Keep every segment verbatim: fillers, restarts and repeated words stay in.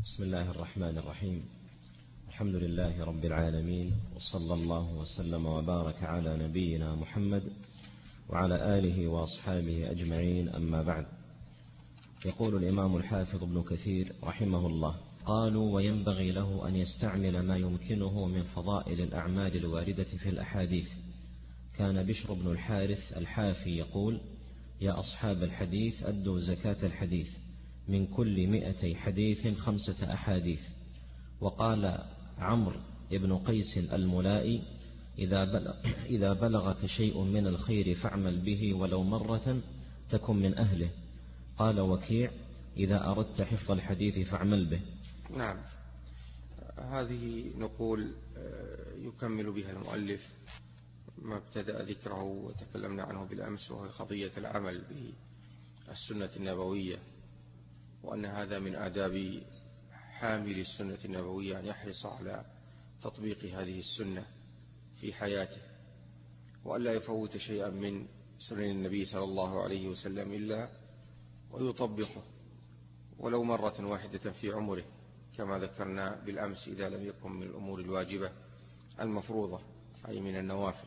بسم الله الرحمن الرحيم. الحمد لله رب العالمين، وصلى الله وسلم وبارك على نبينا محمد وعلى آله وأصحابه أجمعين، أما بعد. يقول الإمام الحافظ ابن كثير رحمه الله: قالوا: وينبغي له أن يستعمل ما يمكنه من فضائل الأعمال الواردة في الأحاديث. كان بشر بن الحارث الحافي يقول: يا أصحاب الحديث أدوا زكاة الحديث، من كل مئتي حديث خمسة أحاديث. وقال عمرو بن قيس الملائي: إذا بلغ إذا بلغك شيء من الخير فاعمل به ولو مرة تكن من أهله. قال وكيع: إذا أردت حفظ الحديث فاعمل به. نعم، هذه نقول يكمل بها المؤلف ما ابتدأ ذكره وتكلمنا عنه بالأمس، وهي قضية العمل بالسنة النبوية، وأن هذا من آداب حامل السنة النبوية أن يحرص على تطبيق هذه السنة في حياته، وأن لا يفوت شيئا من سنن النبي صلى الله عليه وسلم إلا ويطبقه ولو مرة واحدة في عمره، كما ذكرنا بالأمس إذا لم يكن من الأمور الواجبة المفروضة أي من النوافل.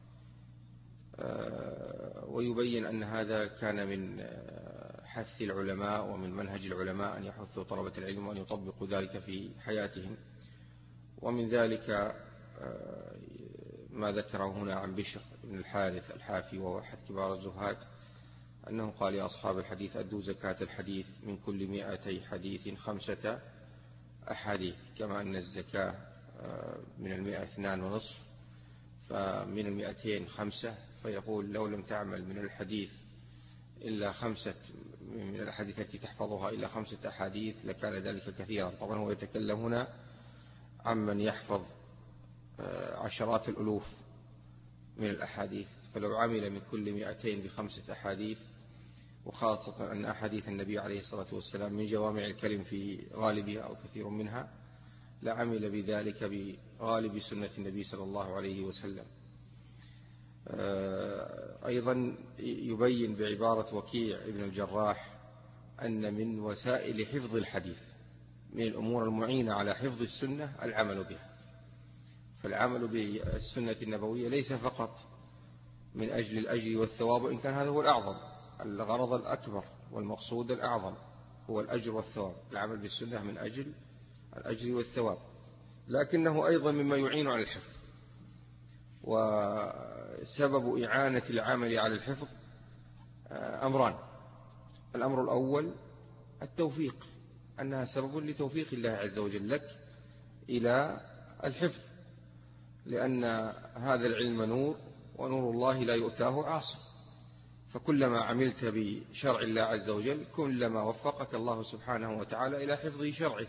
ويبين أن هذا كان من حث العلماء ومن منهج العلماء أن يحثوا طلبة العلم وأن يطبقوا ذلك في حياتهم. ومن ذلك ما ذكره هنا عن بشر بن الحارث الحافي، وهو أحد كبار الزهاد، أنه قال: يا أصحاب الحديث أدوا زكاة الحديث، من كل مئتي حديث خمسة أحاديث. كما أن الزكاة من المئة اثنان ونصف، فمن المئتين خمسة، فيقول: لو لم تعمل من الحديث إلا خمسة من الأحاديث التي تحفظها إلا خمسة أحاديث لكان ذلك كثيرا. طبعا هو يتكلم هنا عمن يحفظ عشرات الألوف من الأحاديث، فلو عمل من كل مئتين بخمسة أحاديث، وخاصة أن أحاديث النبي عليه الصلاة والسلام من جوامع الكلم في غالبها أو كثير منها، لعمل بذلك بغالب سنة النبي صلى الله عليه وسلم. أيضا يبين بعبارة وكيع ابن الجراح أن من وسائل حفظ الحديث، من الأمور المعينة على حفظ السنة، العمل بها. فالعمل بالسنة النبوية ليس فقط من أجل الأجر والثواب، وإن كان هذا هو الأعظم، الغرض الأكبر والمقصود الأعظم هو الأجر والثواب، العمل بالسنة من أجل الأجر والثواب، لكنه أيضا مما يعين على الحفظ. وسبب إعانة العمل على الحفظ أمران: الأمر الأول التوفيق، أنها سبب لتوفيق الله عز وجل لك إلى الحفظ، لأن هذا العلم نور، ونور الله لا يؤتاه عاصم. فكلما عملت بشرع الله عز وجل كلما وفقك الله سبحانه وتعالى إلى حفظ شرعه،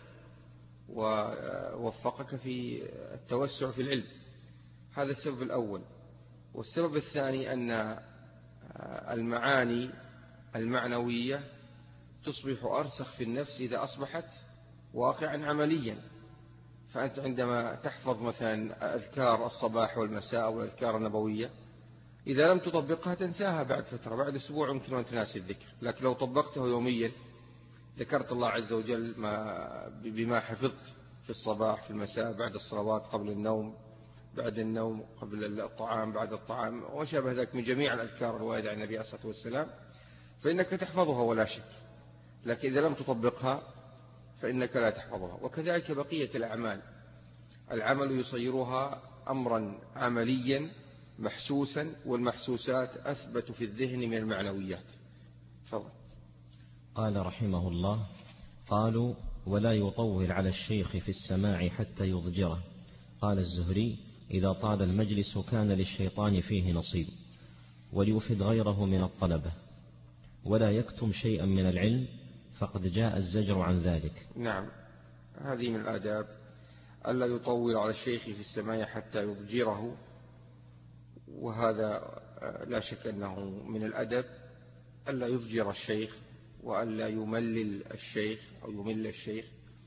ووفقك في التوسع في العلم. هذا السبب الأول. والسبب الثاني أن المعاني المعنوية تصبح أرسخ في النفس إذا أصبحت واقعا عمليا. فأنت عندما تحفظ مثلا أذكار الصباح والمساء والأذكار النبوية، إذا لم تطبقها تنساها بعد فترة، بعد أسبوع يمكن أن تناسي الذكر. لكن لو طبقته يوميا، ذكرت الله عز وجل ما بما حفظت في الصباح في المساء، بعد الصلوات، قبل النوم، بعد النوم، قبل الطعام، بعد الطعام، وشابه ذلك من جميع الأذكار الواردة عن النبي عليه الصلاة والسلام، فإنك تحفظها ولا شك. لكن إذا لم تطبقها فإنك لا تحفظها. وكذلك بقية الأعمال، العمل يصيرها أمرا عمليا محسوسا، والمحسوسات أثبت في الذهن من المعنويات. فضل. قال رحمه الله: قالوا: ولا يطول على الشيخ في السماع حتى يضجره. قال الزهري: إذا طال المجلس كان للشيطان فيه نصيب، وليفد غيره من الطلبة، ولا يكتم شيئا من العلم، فقد جاء الزجر عن ذلك. نعم، هذه من الآداب، ألا يطول على الشيخ في السماع حتى يضجره، وهذا لا شك أنه من الأدب، ألا يضجر الشيخ، وألا يملل الشيخ أو يمل الشيخ.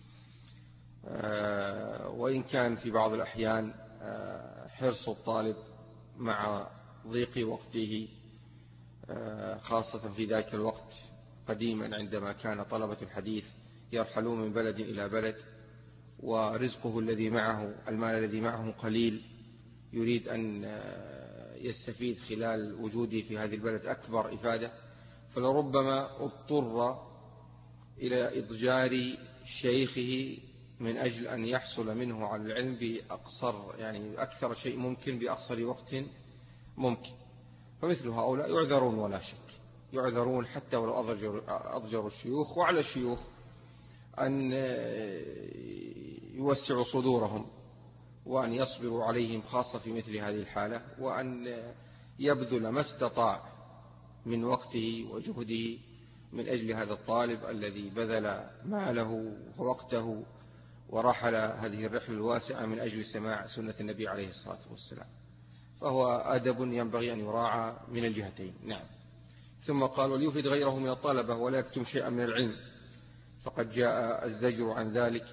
وإن كان في بعض الأحيان حرص الطالب مع ضيق وقته، خاصة في ذاك الوقت قديما عندما كان طلبة الحديث يرحلون من بلد إلى بلد، ورزقه الذي معه، المال الذي معه قليل، يريد أن يستفيد خلال وجوده في هذه البلد أكبر إفادة، فلربما اضطر إلى إضجار شيخه من أجل أن يحصل منه على العلم بأقصر، يعني أكثر شيء ممكن بأقصر وقت ممكن. فمثل هؤلاء يعذرون ولا شك، يعذرون حتى ولو أضجروا الشيوخ، وعلى الشيوخ أن يوسعوا صدورهم وأن يصبروا عليهم، خاصة في مثل هذه الحالة، وأن يبذل ما استطاع من وقته وجهده من أجل هذا الطالب الذي بذل ماله ووقته ورحل هذه الرحلة الواسعة من أجل سماع سنة النبي عليه الصلاة والسلام. فهو أدب ينبغي أن يراعى من الجهتين. نعم. ثم قال: وليفيد غيره من الطلبة ولا يكتم شيئا من العلم، فقد جاء الزجر عن ذلك.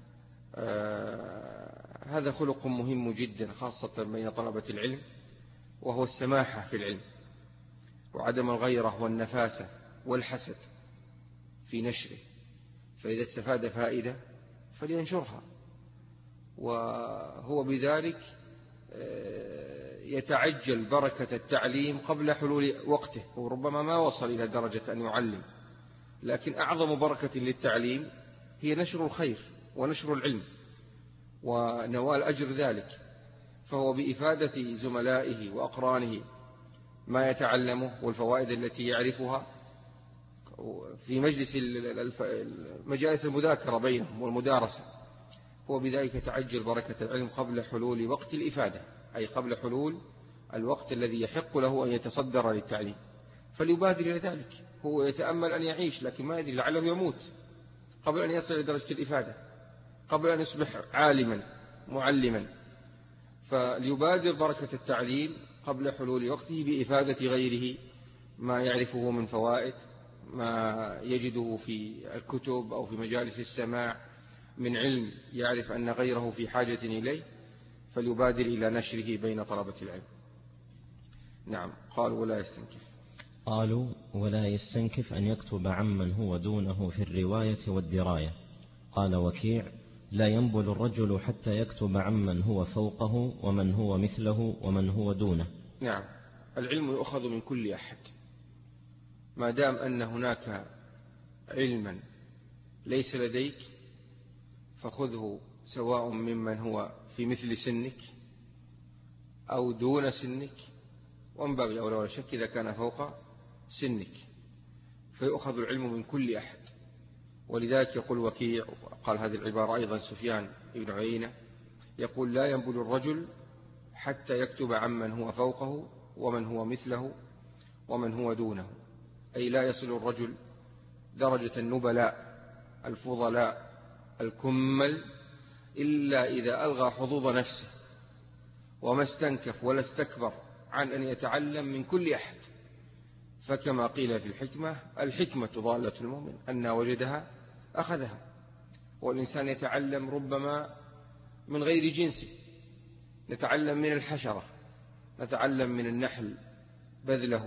آه هذا خلق مهم جدا خاصة بين طلبة العلم، وهو السماحة في العلم، وعدم الغيرة والنفاسة والحسد في نشره. فإذا استفاد فائدة فلينشرها، وهو بذلك يتعجل بركة التعليم قبل حلول وقته، وربما ما وصل إلى درجة أن يعلم، لكن أعظم بركة للتعليم هي نشر الخير ونشر العلم ونوال أجر ذلك. فهو بإفادة زملائه وأقرانه ما يتعلمه والفوائد التي يعرفها في مجلس مجالس المذاكرة بينهم والمدارسة، هو بذلك يتعجل بركة العلم قبل حلول وقت الإفادة، أي قبل حلول الوقت الذي يحق له أن يتصدر للتعليم، فليبادر إلى ذلك. هو يتأمل أن يعيش، لكن ما يدري، لعله يموت قبل أن يصل إلى درجة الإفادة، قبل أن يصبح عالما معلما. فليبادر بركة التعليم قبل حلول وقته بإفادة غيره ما يعرفه من فوائد، ما يجده في الكتب أو في مجالس السماع من علم يعرف أن غيره في حاجة إليه، فليبادر إلى نشره بين طلبة العلم. نعم. قالوا: ولا يستنكف قالوا ولا يستنكف أن يكتب عمن هو دونه في الرواية والدراية. قال وكيع: لا ينبل الرجل حتى يكتب عمن هو فوقه ومن هو مثله ومن هو دونه. نعم. العلم يؤخذ من كل أحد، ما دام أن هناك علما ليس لديك فخذه، سواء ممن هو في مثل سنك أو دون سنك، ومن باب أولى ولا شك إذا كان فوق سنك، فيؤخذ العلم من كل أحد. ولذلك يقول وكيع، قال هذه العبارة أيضا سفيان بن عيينة، يقول: لا ينبل الرجل حتى يكتب عمن هو فوقه ومن هو مثله ومن هو دونه، أي لا يصل الرجل درجة النبلاء الفضلاء الكمل إلا إذا ألغى حظوظ نفسه وما استنكف ولا استكبر عن أن يتعلم من كل أحد. فكما قيل في الحكمة: الحكمة ضالة المؤمن، أن وجدها أخذها. والإنسان يتعلم ربما من غير جنسه، نتعلم من الحشرة، نتعلم من النحل بذله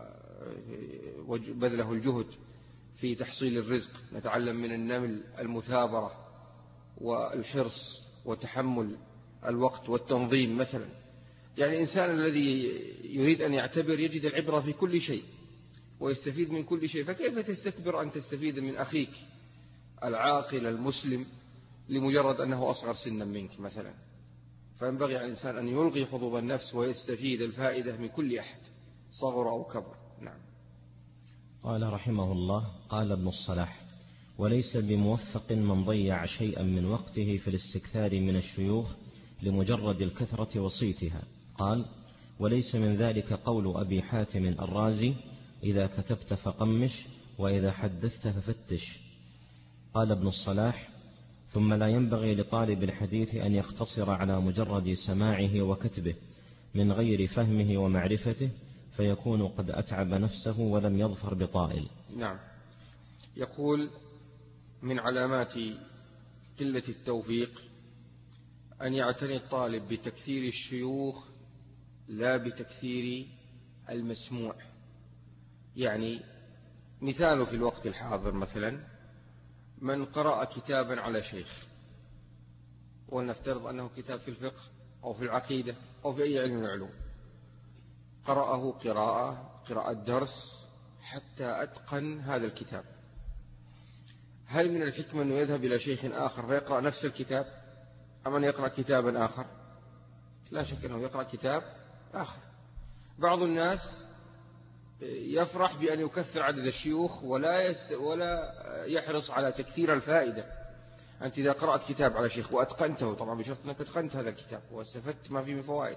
وبذله الجهد في تحصيل الرزق، نتعلم من النمل المثابرة والحرص وتحمل الوقت والتنظيم مثلا. يعني الإنسان الذي يريد أن يعتبر يجد العبرة في كل شيء ويستفيد من كل شيء، فكيف تستكبر أن تستفيد من أخيك العاقل المسلم لمجرد أنه أصغر سنا منك مثلا؟ فينبغي على الإنسان أن يلغي حظوظ النفس ويستفيد الفائدة من كل أحد صغر أو كبر. نعم. قال رحمه الله: قال ابن الصلاح: وليس بموفق من ضيع شيئا من وقته في الاستكثار من الشيوخ لمجرد الكثرة وصيتها. قال: وليس من ذلك قول أبي حاتم الرازي: إذا كتبت فقمش، وإذا حدثت ففتش. قال ابن الصلاح: ثم لا ينبغي لطالب الحديث أن يقتصر على مجرد سماعه وكتبه من غير فهمه ومعرفته، فيكون قد أتعب نفسه ولم يظفر بطائل. نعم. يقول: من علامات قلة التوفيق أن يعتني الطالب بتكثير الشيوخ لا بتكثير المسموع. يعني مثال في الوقت الحاضر مثلا من قرأ كتابا على شيخ، ولنفترض أنه كتاب في الفقه أو في العقيدة أو في أي علم من العلوم، قرأه قراءة قراءة درس حتى أتقن هذا الكتاب، هل من الحكمة أنه يذهب إلى شيخ آخر فيقرأ نفس الكتاب أم أن يقرأ كتابا آخر؟ لا شك أنه يقرأ كتاب آخر. بعض الناس يفرح بأن يكثر عدد الشيوخ ولا يس ولا يحرص على تكثير الفائدة. أنت إذا قرأت كتاب على شيخ وأتقنته، طبعا بشرط أنك أتقنت هذا الكتاب واستفدت ما فيه من فوائد،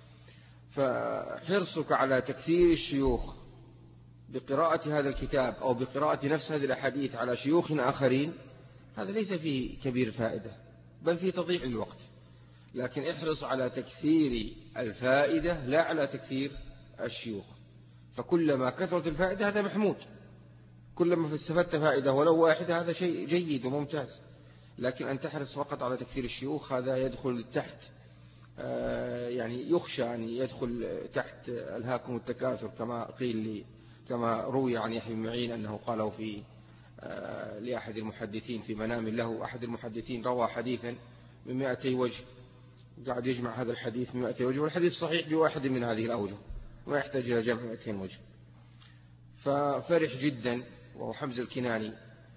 فحرصك على تكثير الشيوخ بقراءة هذا الكتاب أو بقراءة نفس هذه الأحاديث على شيوخ آخرين، هذا ليس فيه كبير فائدة بل فيه تضييع الوقت. لكن احرص على تكثير الفائدة لا على تكثير الشيوخ، فكلما كثرت الفائدة هذا محمود، كلما استفدت فائدة ولو واحدة هذا شيء جيد وممتاز. لكن أن تحرص فقط على تكثير الشيوخ هذا يدخل تحت، يعني يخشى أن يدخل تحت ألهاكم التكاثر كما قيل لي، كما روي عن يحيى بن معين أنه قاله في لأحد المحدثين في منام له. أحد المحدثين روى حديثا من مئتي وجه، قاعد يجمع هذا الحديث من مئتي وجه، والحديث صحيح بواحد من هذه الأوجه ما يحتاج إلى جمع مئتين وجه. ففرح جدا وهو حمزة الكناني،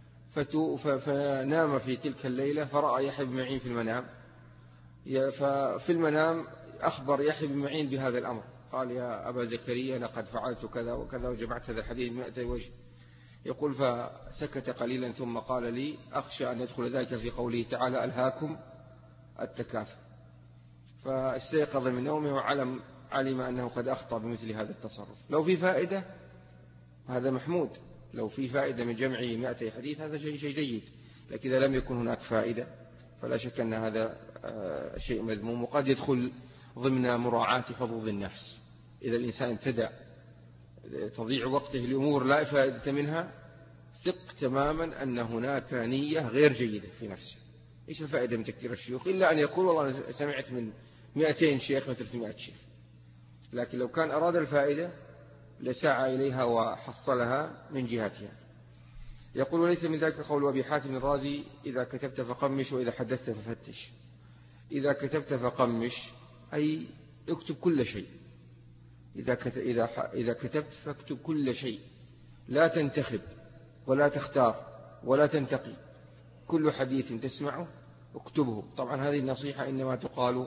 فنام في تلك الليلة فرأى يحيى بن معين في المنام، ففي المنام أخبر يحيى بن معين بهذا الأمر، قال يا أبا زكريا لقد فعلت كذا وكذا وجمعت هذا الحديث من مئتي وجه. يقول فسكت قليلا ثم قال لي أخشى أن يدخل ذلك في قوله تعالى ألهاكم التكاثر. فاستيقظ من نومه وعلم علم أنه قد أخطأ بمثل هذا التصرف. لو في فائدة هذا محمود، لو في فائدة من جمع مئتي حديث هذا شيء جيد، لكن إذا لم يكن هناك فائدة فلا شك أن هذا شيء مذموم، وقد يدخل ضمن مراعاة حظوظ النفس. إذا الإنسان ابتدأ تضيع وقته لأمور لا فائدة منها، ثق تماما أن هناك نية غير جيدة في نفسه. إيش الفائدة من تكثير الشيوخ إلا أن يقول والله أنا سمعت من مئتين شيخ مثل في مئة شيخ. لكن لو كان أراد الفائدة لسعى إليها وحصلها من جهتها. يقول وليس من ذلك قول أبي حاتم الرازي إذا كتبت فقمش وإذا حدثت ففتش. إذا كتبت فقمش أي اكتب كل شيء، إذا إذا كتبت فاكتب كل شيء، لا تنتخب ولا تختار ولا تنتقي، كل حديث تسمعه اكتبه. طبعا هذه النصيحة إنما تقال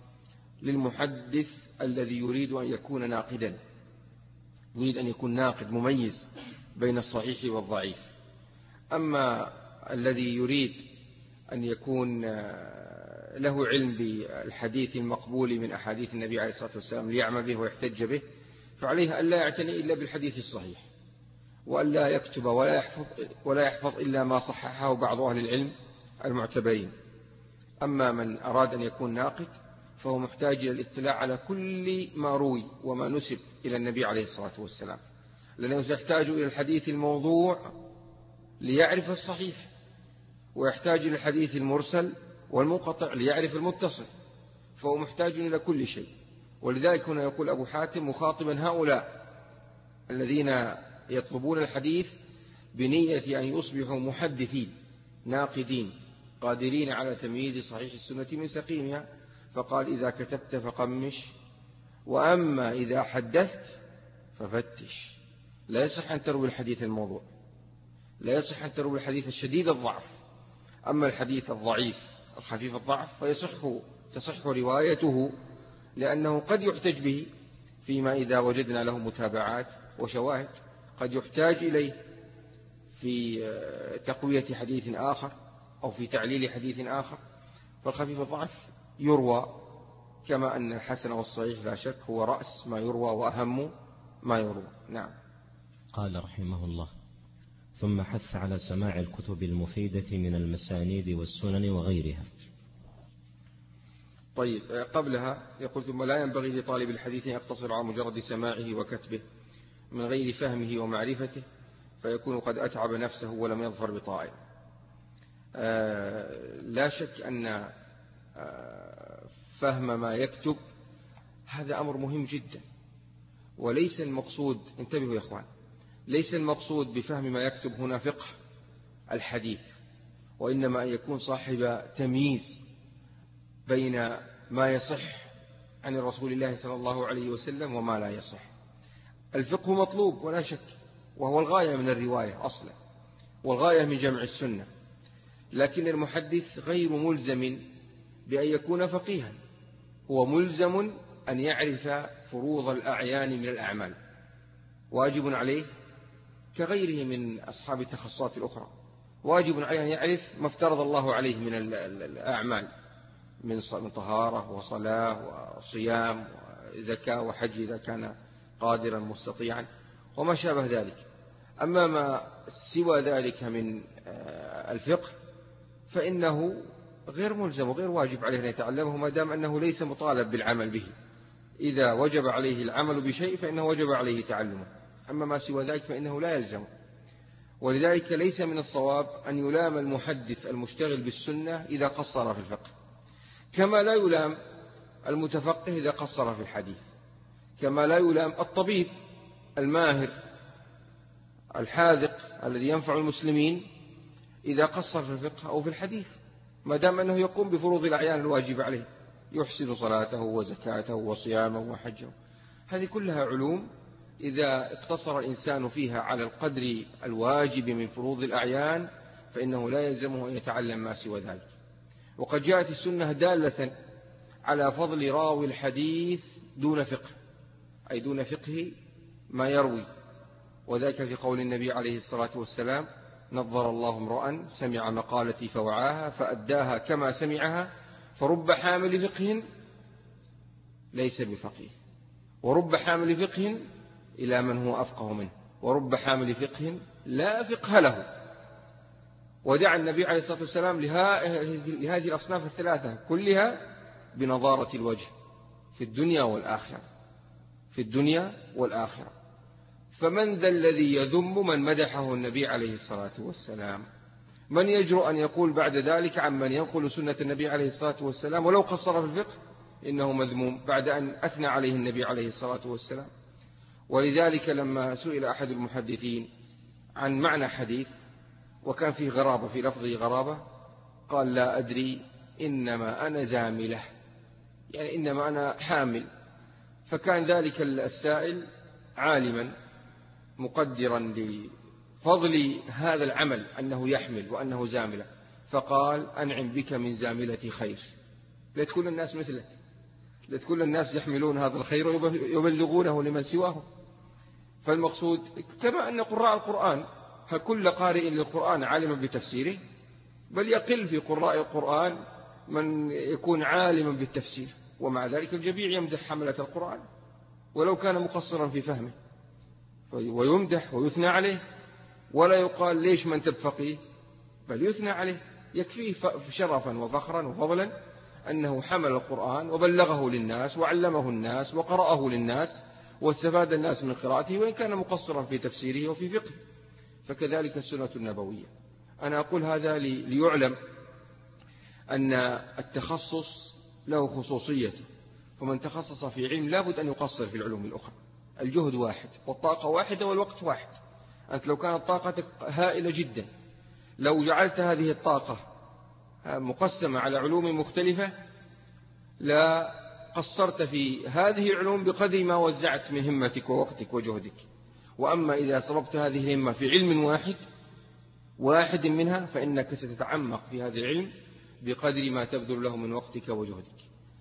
للمحدث الذي يريد أن يكون ناقدا، يريد أن يكون ناقد مميز بين الصحيح والضعيف. أما الذي يريد أن يكون له علم بالحديث المقبول من أحاديث النبي عليه الصلاة والسلام ليعمل به ويحتج به، فعليه أن لا يعتني إلا بالحديث الصحيح، وأن لا يكتب ولا يحفظ, ولا يحفظ إلا ما صححه بعض أهل العلم المعتبرين. أما من أراد أن يكون ناقد فهو محتاج إلى الاطلاع على كل ما روي وما نسب إلى النبي عليه الصلاة والسلام، لأنه سيحتاج إلى الحديث الموضوع ليعرف الصحيح، ويحتاج إلى الحديث المرسل والمنقطع ليعرف المتصل، فهو محتاج إلى كل شيء. ولذلك هنا يقول أبو حاتم مخاطبا هؤلاء الذين يطلبون الحديث بنية أن يصبحوا محدثين ناقدين قادرين على تمييز صحيح السنة من سقيمها، فقال إذا كتبت فقمش، وأما إذا حدثت ففتش. لا يصح أن تروي الحديث الموضوع، لا يصح أن تروي الحديث الشديد الضعف. أما الحديث الضعيف الخفيف الضعف فيصح تصح روايته، لأنه قد يحتج به فيما إذا وجدنا له متابعات وشواهد، قد يحتاج إليه في تقوية حديث آخر أو في تعليل حديث آخر. فالخفيف الضعف يروى، كما أن الحسن والصحيح لا شك هو رأس ما يروى وأهم ما يروى. نعم. قال رحمه الله: ثم حث على سماع الكتب المفيدة من المسانيد والسنن وغيرها. طيب، قبلها يقول: ثم لا ينبغي لطالب الحديث أن يقتصر على مجرد سماعه وكتبه من غير فهمه ومعرفته، فيكون قد أتعب نفسه ولم يظفر بطائل. آه لا شك أن آه فهم ما يكتب هذا أمر مهم جدا، وليس المقصود، انتبهوا يا إخوان، ليس المقصود بفهم ما يكتب هنا فقه الحديث، وإنما أن يكون صاحب تمييز بين ما يصح عن رسول الله صلى الله عليه وسلم وما لا يصح. الفقه مطلوب ولا شك، وهو الغاية من الرواية أصلا، والغاية من جمع السنة، لكن المحدث غير ملزم بأن يكون فقيها، هو ملزم أن يعرف فروض الأعيان من الأعمال، واجب عليه كغيره من أصحاب التخصصات الأخرى، واجب عليه أن يعرف ما افترض الله عليه من الأعمال من طهارة وصلاة وصيام وزكاة وحج إذا كان قادرا مستطيعا وما شابه ذلك. أما ما سوى ذلك من الفقه فإنه غير ملزم وغير واجب عليه أن يتعلمه ما دام أنه ليس مطالب بالعمل به. إذا وجب عليه العمل بشيء فإنه وجب عليه تعلمه، أما ما سوى ذلك فإنه لا يلزم. ولذلك ليس من الصواب أن يلام المحدث المشتغل بالسنة إذا قصر في الفقه، كما لا يلام المتفقه إذا قصر في الحديث، كما لا يلام الطبيب الماهر الحاذق الذي ينفع المسلمين إذا قصر في الفقه أو في الحديث، ما دام أنه يقوم بفروض الأعيان الواجب عليه، يحسن صلاته وزكاته وصيامه وحجه. هذه كلها علوم إذا اقتصر الإنسان فيها على القدر الواجب من فروض الأعيان فإنه لا يلزمه أن يتعلم ما سوى ذلك. وقد جاءت السنة دالة على فضل راوي الحديث دون فقه، أي دون فقه ما يروي، وذلك في قول النبي عليه الصلاة والسلام: نظر الله امرأ سمع مقالتي فوعاها فأداها كما سمعها، فرب حامل فقه ليس بفقيه، ورب حامل فقه إلى من هو أفقه منه، ورب حامل فقه لا فقه له. ودعا النبي عليه الصلاة والسلام لهذه الأصناف الثلاثة كلها بنظارة الوجه في الدنيا والآخرة، في الدنيا والآخرة. فمن ذا الذي يذم من مدحه النبي عليه الصلاة والسلام؟ من يجرؤ أن يقول بعد ذلك عن من ينقل سنة النبي عليه الصلاة والسلام ولو قصر في الفقه إنه مذموم بعد أن أثنى عليه النبي عليه الصلاة والسلام؟ ولذلك لما سئل أحد المحدثين عن معنى حديث وكان فيه غرابة، في لفظه غرابة، قال: لا أدري، إنما أنا زاملة، يعني إنما أنا حامل. فكان ذلك السائل عالما مقدرا لفضل هذا العمل أنه يحمل وأنه زاملة، فقال: أنعم بك من زاملة خير، لا تكون الناس مثلك، لا تكون الناس يحملون هذا الخير ويبلغونه لمن سواه. فالمقصود كما أن قراء القرآن كل قارئ للقرآن عالما بتفسيره، بل يقل في قراء القرآن من يكون عالما بالتفسير، ومع ذلك الجميع يمدح حملة القرآن ولو كان مقصرا في فهمه، ويمدح ويثنى عليه، ولا يقال ليش ما أنت بفقيه، بل يثنى عليه. يكفيه شرفا وفخرا وفضلا أنه حمل القرآن وبلغه للناس وعلمه الناس وقرأه للناس واستفاد الناس من قراءته، وإن كان مقصرا في تفسيره وفي فقه. فكذلك السنة النبوية. أنا أقول هذا ليعلم أن التخصص له خصوصيته، فمن تخصص في علم لابد أن يقصر في العلوم الأخرى. الجهد واحد والطاقة واحدة والوقت واحد. أنت لو كانت طاقتك هائلة جدا، لو جعلت هذه الطاقة مقسمة على علوم مختلفة لا قصرت في هذه العلوم بقدر ما وزعت من همتك ووقتك وجهدك. وأما إذا صببت هذه الهمة في علم واحد واحد منها فإنك ستتعمق في هذا العلم بقدر ما تبذل له من وقتك وجهدك.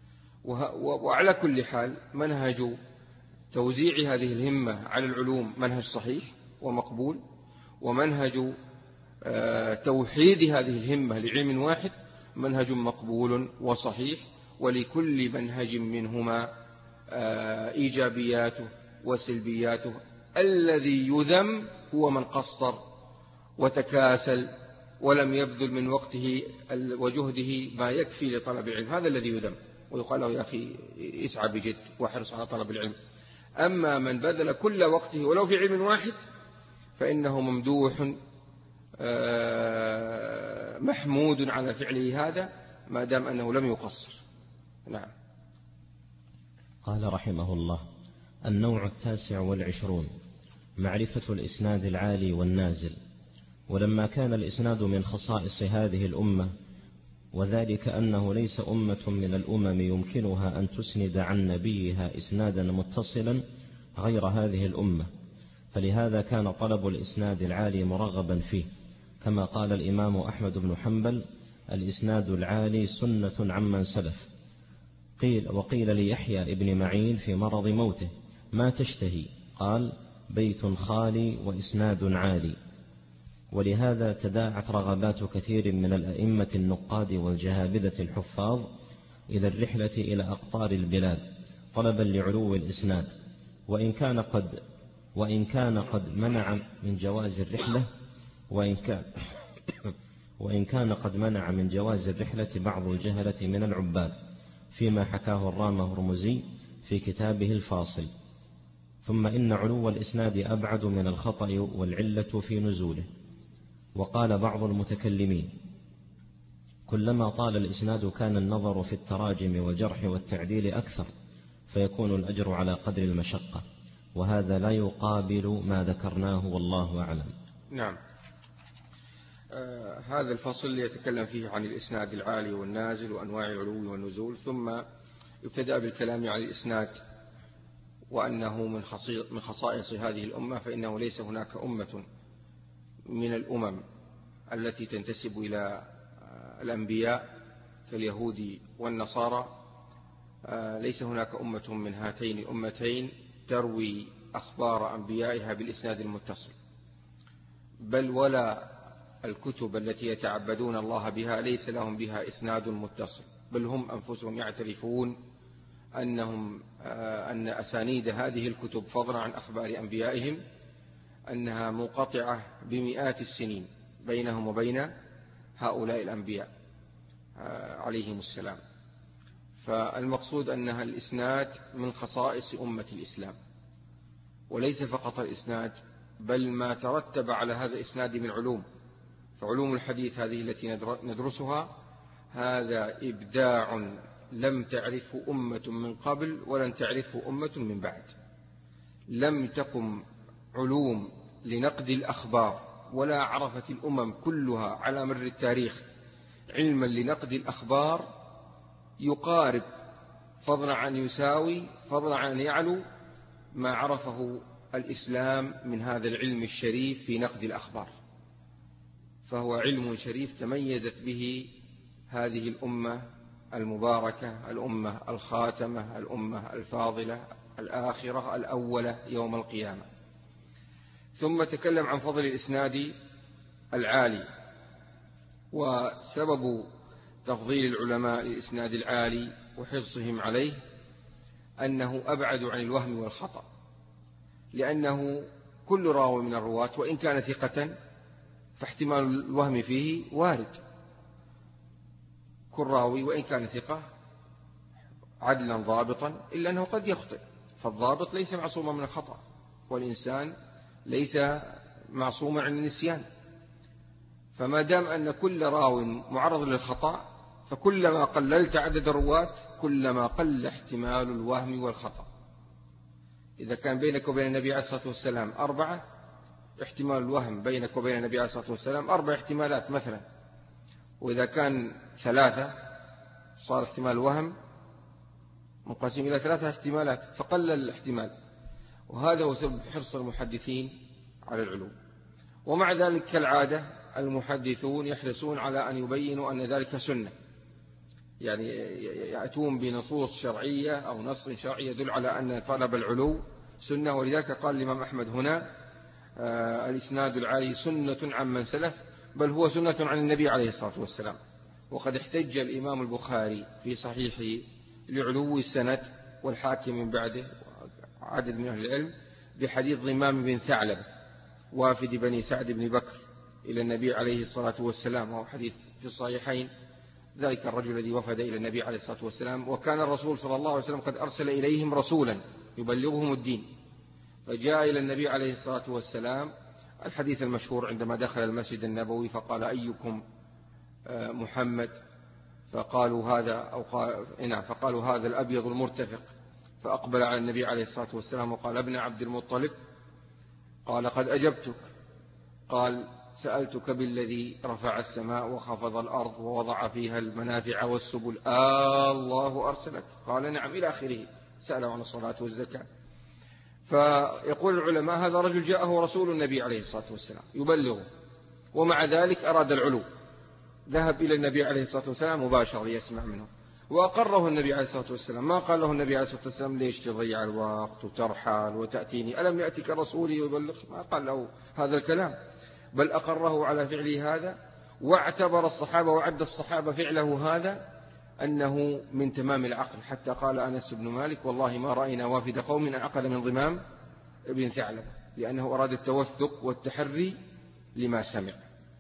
وعلى كل حال منهج توزيع هذه الهمة على العلوم منهج صحيح ومقبول، ومنهج توحيد هذه الهمة لعلم واحد منهج مقبول وصحيح، ولكل منهج منهما إيجابياته وسلبياته. الذي يذم هو من قصر وتكاسل ولم يبذل من وقته وجهده ما يكفي لطلب العلم، هذا الذي يذم، ويقال له: يا أخي اسعى بجد واحرص على طلب العلم. أما من بذل كل وقته ولو في علم واحد فإنه ممدوح محمود على فعله هذا ما دام أنه لم يقصر. نعم. قال رحمه الله: النوع التاسع والعشرون: معرفة الإسناد العالي والنازل، ولما كان الإسناد من خصائص هذه الأمة، وذلك أنه ليس أمة من الأمم يمكنها أن تسند عن نبيها إسنادا متصلا غير هذه الأمة، فلهذا كان طلب الإسناد العالي مرغبا فيه، كما قال الإمام أحمد بن حنبل: الإسناد العالي سنة عمن سلف. قيل وقيل ليحيى ابن معين في مرض موته: ما تشتهي؟ قال: بيت خالي وإسناد عالي. ولهذا تداعت رغبات كثير من الأئمة النقاد والجهابذة الحفاظ إلى الرحلة إلى أقطار البلاد طلبا لعلو الإسناد، وإن كان قد وإن كان قد منع من جواز الرحلة وإن كان وإن كان قد منع من جواز الرحلة بعض الجهلة من العباد، فيما حكاه الرام هرمزي في كتابه الفاصل. ثم إن علو الإسناد أبعد من الخطأ والعلة في نزوله. وقال بعض المتكلمين: كلما طال الإسناد كان النظر في التراجم والجرح والتعديل أكثر، فيكون الأجر على قدر المشقة، وهذا لا يقابل ما ذكرناه والله أعلم. نعم. آه هذا الفصل يتكلم فيه عن الإسناد العالي والنازل وأنواع العلو والنزول، ثم يبتدأ بالكلام عن الإسناد وأنه من خصائص هذه الأمة، فإنه ليس هناك أمة من الأمم التي تنتسب إلى الأنبياء كاليهود والنصارى، ليس هناك أمة من هاتين الأمتين تروي أخبار أنبيائها بالإسناد المتصل، بل ولا الكتب التي يتعبدون الله بها ليس لهم بها إسناد متصل، بل هم أنفسهم يعترفون أنهم أن أسانيد هذه الكتب فضلا عن أخبار أنبيائهم أنها منقطعة بمئات السنين بينهم وبين هؤلاء الأنبياء عليهم السلام. فالمقصود أنها الإسناد من خصائص أمة الإسلام، وليس فقط الإسناد بل ما ترتب على هذا الإسناد من علوم. فعلوم الحديث هذه التي ندرسها هذا إبداع لم تعرفه أمة من قبل ولن تعرفه أمة من بعد. لم تقم علوم لنقد الأخبار ولا عرفت الأمم كلها على مر التاريخ علما لنقد الأخبار يقارب فضلا عن يساوي فضلا عن يعلو ما عرفه الإسلام من هذا العلم الشريف في نقد الأخبار. فهو علم شريف تميزت به هذه الأمة المباركة، الأمة الخاتمة، الأمة الفاضلة الآخرة الأولى يوم القيامة. ثم تكلم عن فضل الإسناد العالي، وسبب تفضيل العلماء للإسناد العالي وحرصهم عليه أنه أبعد عن الوهم والخطأ، لأنه كل راوي من الرواة وإن كان ثقة فاحتمال الوهم فيه وارد. كل راوي وإن كان ثقة عدلا ضابطا إلا أنه قد يخطئ، فالضابط ليس معصوما من الخطأ، والإنسان ليس معصوما عن النسيان. فما دام أن كل راو معرض للخطأ فكلما قللت عدد الرواة كلما قل احتمال الوهم والخطأ. إذا كان بينك وبين النبي عليه الصلاة والسلام أربعة، احتمال الوهم بينك وبين النبي عليه الصلاة والسلام أربع احتمالات مثلا، وإذا كان ثلاثة صار احتمال الوهم منقسم إلى ثلاثة احتمالات، فقلل الاحتمال. وهذا هو سبب حرص المحدثين على العلوم. ومع ذلك كالعادة المحدثون يحرصون على أن يبينوا أن ذلك سنة، يعني يأتون بنصوص شرعية أو نص شرعي يدل على أن طلب العلو سنة. ولذلك قال الإمام أحمد هنا آه الإسناد العالي سنة عن من سلف، بل هو سنة عن النبي عليه الصلاة والسلام. وقد احتج الإمام البخاري في صحيحه لعلو السند والحاكم من بعده عدد من أهل العلم بحديث ضمام بن ثعلب وافد بني سعد بن بكر إلى النبي عليه الصلاة والسلام، وهو حديث في الصحيحين. ذلك الرجل الذي وفد إلى النبي عليه الصلاة والسلام، وكان الرسول صلى الله عليه وسلم قد أرسل إليهم رسولا يبلغهم الدين، فجاء إلى النبي عليه الصلاة والسلام. الحديث المشهور عندما دخل المسجد النبوي فقال: أيكم محمد؟ فقالوا هذا أو قال نعم فقالوا هذا الأبيض المرتفق. فأقبل على النبي عليه الصلاة والسلام وقال: ابن عبد المطلب. قال: قد أجبتك. قال: سألتك بالذي رفع السماء وخفض الأرض ووضع فيها المنافع والسبل آه الله أرسلك؟ قال نعم، إلى آخره. سأله عن الصلاة والزكاة. فيقول العلماء هذا رجل جاءه رسول النبي عليه الصلاة والسلام يبلغه، ومع ذلك أراد العلو، ذهب إلى النبي عليه الصلاة والسلام مباشرة ليسمع منه، وأقره النبي عليه الصلاة والسلام. ما قال له النبي عليه الصلاة والسلام ليش تضيع الوقت وترحل وتأتيني، ألم يأتك رسولي يبلغ؟ ما قال له هذا الكلام، بل أقره على فعله هذا، واعتبر الصحابة وعد الصحابة فعله هذا أنه من تمام العقل، حتى قال أنس بن مالك والله ما رأينا وافد قوم أعقل من ضمام ابن ثعلبة، لأنه أراد التوثق والتحري لما سمع.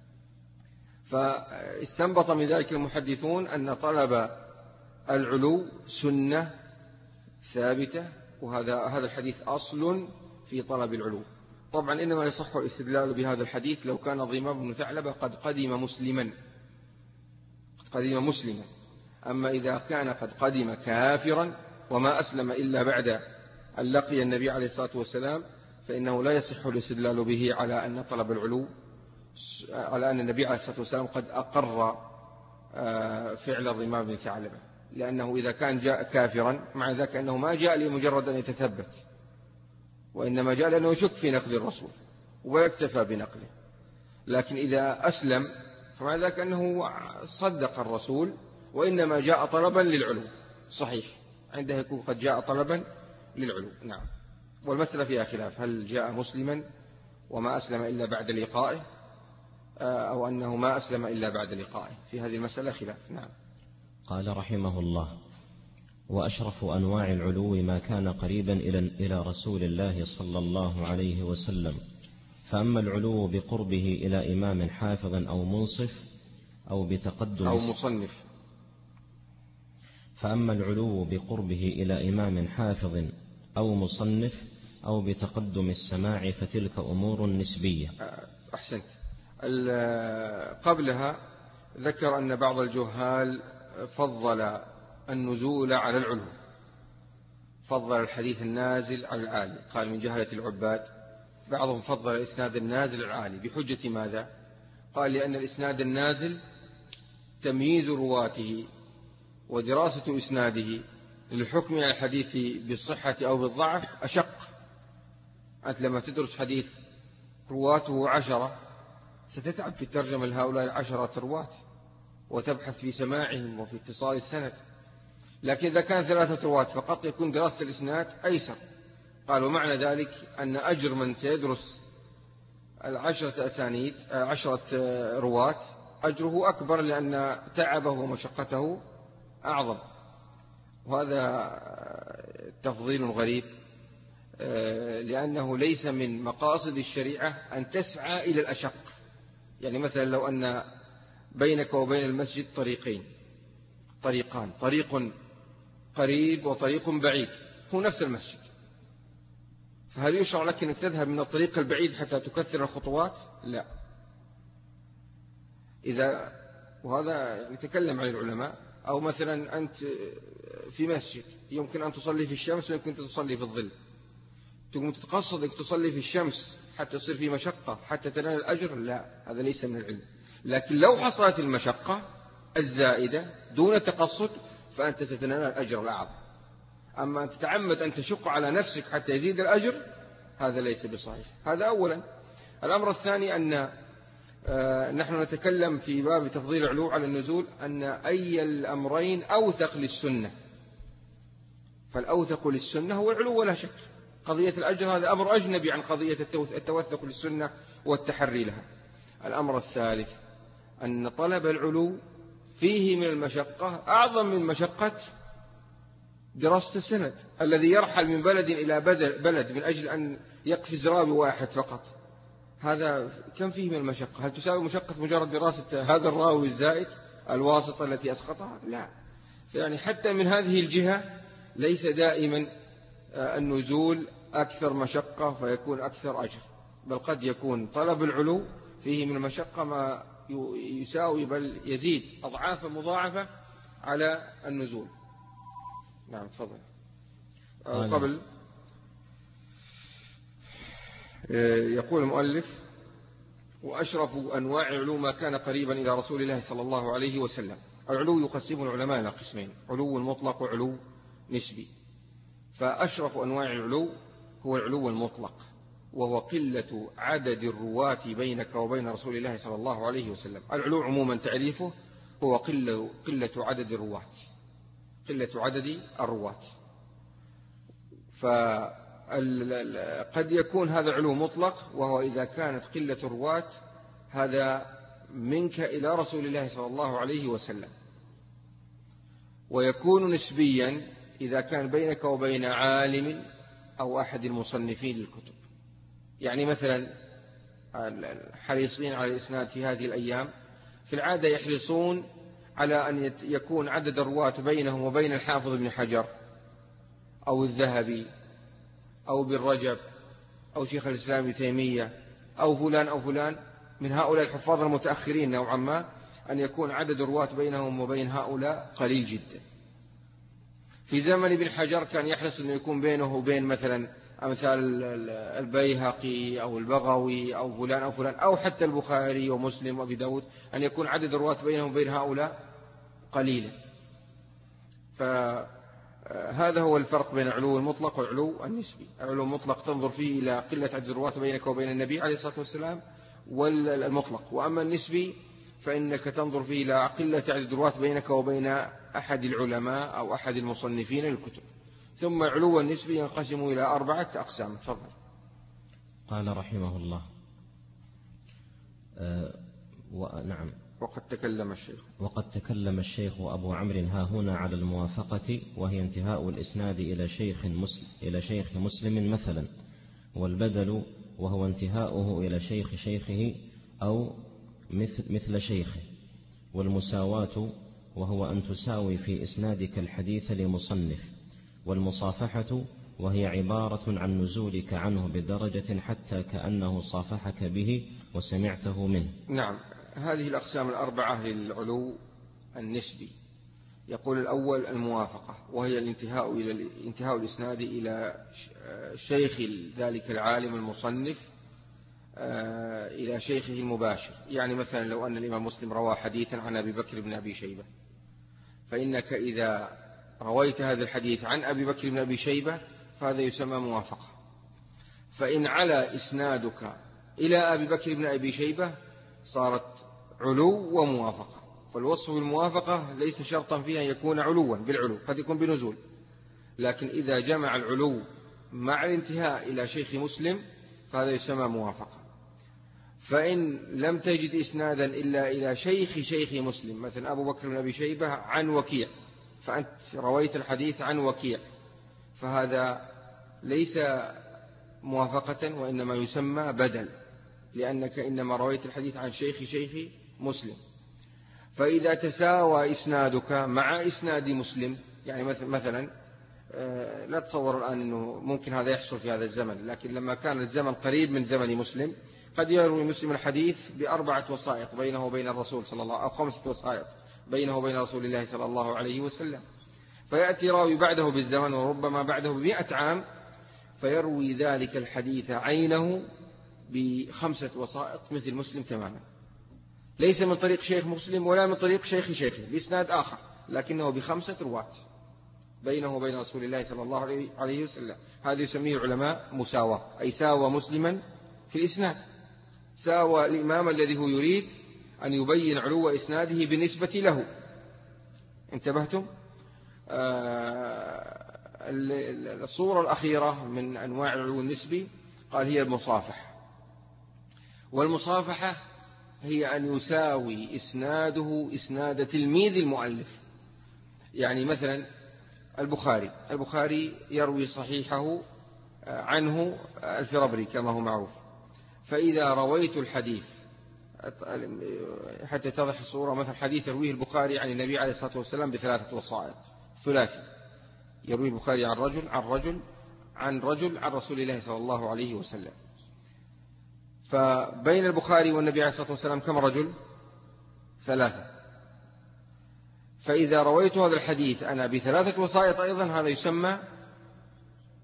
فاستنبط من ذلك المحدثون أن طلب العلو سنة ثابتة، وهذا هذا الحديث أصل في طلب العلو. طبعا إنما يصح الاستدلال بهذا الحديث لو كان ضمام بن ثعلبة قد قدم مسلما قد قدم مسلما أما إذا كان قد قدم كافرا وما أسلم إلا بعد أن لقي النبي عليه الصلاة والسلام، فإنه لا يصح الاستدلال به على أن طلب العلو، على أن النبي عليه الصلاة والسلام قد أقر فعل ضمام بن ثعلبة، لأنه إذا كان جاء كافرا مع ذلك أنه ما جاء لمجرد أن يتثبت، وإنما جاء لأنه يشك في نقل الرسول ويكتفى بنقله. لكن إذا أسلم فمع ذلك أنه صدق الرسول وإنما جاء طلبا للعلو، صحيح، عنده يكون قد جاء طلبا للعلو. نعم. والمسألة فيها خلاف، هل جاء مسلما وما أسلم إلا بعد لقائه، أو أنه ما أسلم إلا بعد لقائه؟ في هذه المسألة خلاف. نعم. قال رحمه الله: وأشرف أنواع العلو ما كان قريبا إلى رسول الله صلى الله عليه وسلم. فأما العلو بقربه إلى إمام حافظ أو منصف أو بتقدم أو مصنف فأما العلو بقربه إلى إمام حافظ أو مصنف أو بتقدم السماع فتلك أمور نسبية. أحسنت. قبلها ذكر أن بعض الجهال فضل النزول على العلو، فضل الحديث النازل على العالي، قال من جهلة العباد. بعضهم فضل الإسناد النازل على العالي بحجة ماذا؟ قال لأن الإسناد النازل تمييز رواته ودراسة إسناده للحكم على الحديث بالصحة أو بالضعف أشق. أنت لما تدرس حديث رواته عشرة ستتعب في الترجمة لهؤلاء العشرة رواة وتبحث في سماعهم وفي اتصال السند. لكن إذا كان ثلاثة رواة فقط يكون دراسة الإسناد أيسر. قال ومعنى ذلك أن أجر من سيدرس العشرة أسانيد عشرة رواة أجره أكبر، لأن تعبه ومشقته أعظم. وهذا تفضيل غريب، لأنه ليس من مقاصد الشريعة أن تسعى إلى الأشق. يعني مثلا لو أن بينك وبين المسجد طريقين طريقان طريق قريب وطريق بعيد، هو نفس المسجد، فهل يشرع لك أن تذهب من الطريق البعيد حتى تكثر الخطوات؟ لا. إذا وهذا يتكلم عن العلماء. أو مثلا أنت في مسجد يمكن أن تصلي في الشمس ويمكن تصلي في الظل، تقوم تتقصد أنك تصلي في الشمس حتى تصير في مشقة حتى تنال الأجر؟ لا، هذا ليس من العلم. لكن لو حصلت المشقة الزائدة دون تقصد فأنت ستنال الأجر الأعظم. أما أن تتعمد أن تشق على نفسك حتى يزيد الأجر هذا ليس بصحيح. هذا أولا. الأمر الثاني أن نحن نتكلم في باب تفضيل العلو على النزول أن أي الأمرين أوثق للسنة، فالأوثق للسنة هو العلو ولا شك. قضية الأجر هذا أمر أجنبي عن قضية التوثق للسنة والتحري لها. الأمر الثالث أن طلب العلو فيه من المشقة أعظم من مشقة دراسة السند. الذي يرحل من بلد إلى بلد من أجل أن يقفز راوي واحد فقط، هذا كم فيه من المشقة؟ هل تساوي مشقة مجرد دراسة هذا الراوي الزائد الواسطة التي أسقطها؟ لا. يعني حتى من هذه الجهة ليس دائما النزول أكثر مشقة فيكون أكثر أجر، بل قد يكون طلب العلو فيه من المشقة ما يساوي بل يزيد أضعاف مضاعفة على النزول. نعم تفضل. قبل يقول المؤلف وأشرف أنواع العلو ما كان قريبا إلى رسول الله صلى الله عليه وسلم. العلو يقسم العلماء إلى قسمين: علو مطلق وعلو نسبي. فأشرف أنواع العلو هو العلو المطلق، وهو قلة عدد الرواة بينك وبين رسول الله صلى الله عليه وسلم. العلو عموما تعريفه هو قلة, قلة عدد الرواة قلة عدد الرواة فقد يكون هذا علو مطلق، وهو إذا كانت قلة الرواة هذا منك إلى رسول الله صلى الله عليه وسلم. ويكون نسبيا إذا كان بينك وبين عالم أو أحد المصنفين للكتب. يعني مثلا الحريصين على الإسناد في هذه الأيام في العادة يحرصون على أن يكون عدد الرواة بينهم وبين الحافظ ابن حجر أو الذهبي أو بن رجب أو شيخ الإسلام ابن تيمية أو فلان أو فلان من هؤلاء الحفاظ المتأخرين نوعا ما، أن يكون عدد الرواة بينهم وبين هؤلاء قليل جدا. في زمن ابن حجر كان يحرص أن يكون بينه وبين مثلا أمثال البيهقي أو البغوي أو فلان أو فلان أو حتى البخاري ومسلم وأبي داود، أن يكون عدد الرواة بينهم وبين هؤلاء قليلا. فهذا هو الفرق بين العلو المطلق والعلو النسبي. العلو المطلق تنظر فيه إلى قلة عدد الرواة بينك وبين النبي عليه الصلاة والسلام والمطلق، وأما النسبي فإنك تنظر فيه إلى قلة عدد الرواة بينك وبين أحد العلماء أو أحد المصنفين للكتب. ثم علو النسبي ينقسم إلى أربعة أقسام. تفضل. قال رحمه الله أه ونعم وقد تكلم الشيخ وقد تكلم الشيخ أبو عمرو ها هنا على الموافقة، وهي انتهاء الإسناد إلى شيخ مسلم إلى شيخ مسلم مثلا، والبدل وهو انتهاؤه إلى شيخ شيخه أو مثل, مثل شيخه، والمساواة وهو أن تساوي في إسنادك الحديث لمصنف، والمصافحة وهي عبارة عن نزولك عنه بدرجة حتى كأنه صافحك به وسمعته منه. نعم، هذه الأقسام الأربعة للعلو النسبي. يقول الأول الموافقة، وهي الانتهاء إلى انتهاء الإسناد إلى شيخ ذلك العالم المصنف إلى شيخه المباشر. يعني مثلا لو أن الإمام مسلم روى حديثا عن أبي بكر بن أبي شيبة، فإنك إذا رويت هذا الحديث عن أبي بكر بن أبي شيبة فهذا يسمى موافقة. فإن علا إسنادك إلى أبي بكر بن أبي شيبة صارت علو وموافقة. فالوصف بالموافقة ليس شرطا فيها أن يكون علوا بالعلو، قد يكون بنزول، لكن إذا جمع العلو مع الانتهاء إلى شيخ مسلم فهذا يسمى موافقة. فإن لم تجد إسنادا إلا إلى شيخ شيخ مسلم، مثلا أبو بكر بن أبي شيبة عن وكيع، فأنت رويت الحديث عن وكيع، فهذا ليس موافقة وإنما يسمى بدل، لأنك إنما رويت الحديث عن شيخ شيخ مسلم. فإذا تساوى إسنادك مع إسناد مسلم، يعني مثلا لا تصور الآن أنه ممكن هذا يحصل في هذا الزمن، لكن لما كان الزمن قريب من زمن مسلم قد يروي مسلم الحديث بأربعة وسائط بينه وبين الرسول صلى الله عليه وسلم، أو خمسة وسائط بينه وبين رسول الله صلى الله عليه وسلم. فيأتي راوي بعده بالزمن وربما بعده بمئة عام فيروي ذلك الحديث عينه بخمسة وسائط مثل مسلم تماما، ليس من طريق شيخ مسلم ولا من طريق شيخ شيخه بإسناد آخر، لكنه بخمسة رواة بينه وبين رسول الله صلى الله عليه وسلم. هذا يسميه العلماء مساواة، أي ساوى مسلما في الإسناد، ساوى الإمام الذي هو يريد أن يبين علو إسناده بالنسبة له. انتبهتم؟ آه الصورة الأخيرة من أنواع العلو النسبي قال هي المصافحة. والمصافحة هي أن يساوي إسناده إسناد تلميذ المؤلف. يعني مثلا البخاري البخاري يروي صحيحه عنه الفربري كما هو معروف، فإذا رويت الحديث حتى تضح الصورة، مثلا حديث يرويه البخاري عن النبي عليه الصلاة والسلام بثلاثة وسائط ثلاثي، يروي البخاري عن رجل عن رجل عن رجل عن رسول الله صلى الله عليه وسلم. فبين البخاري والنبي عليه الصلاة والسلام كم رجل؟ ثلاثة. فإذا رويت هذا الحديث أنا بثلاثة وسائط أيضا هذا يسمى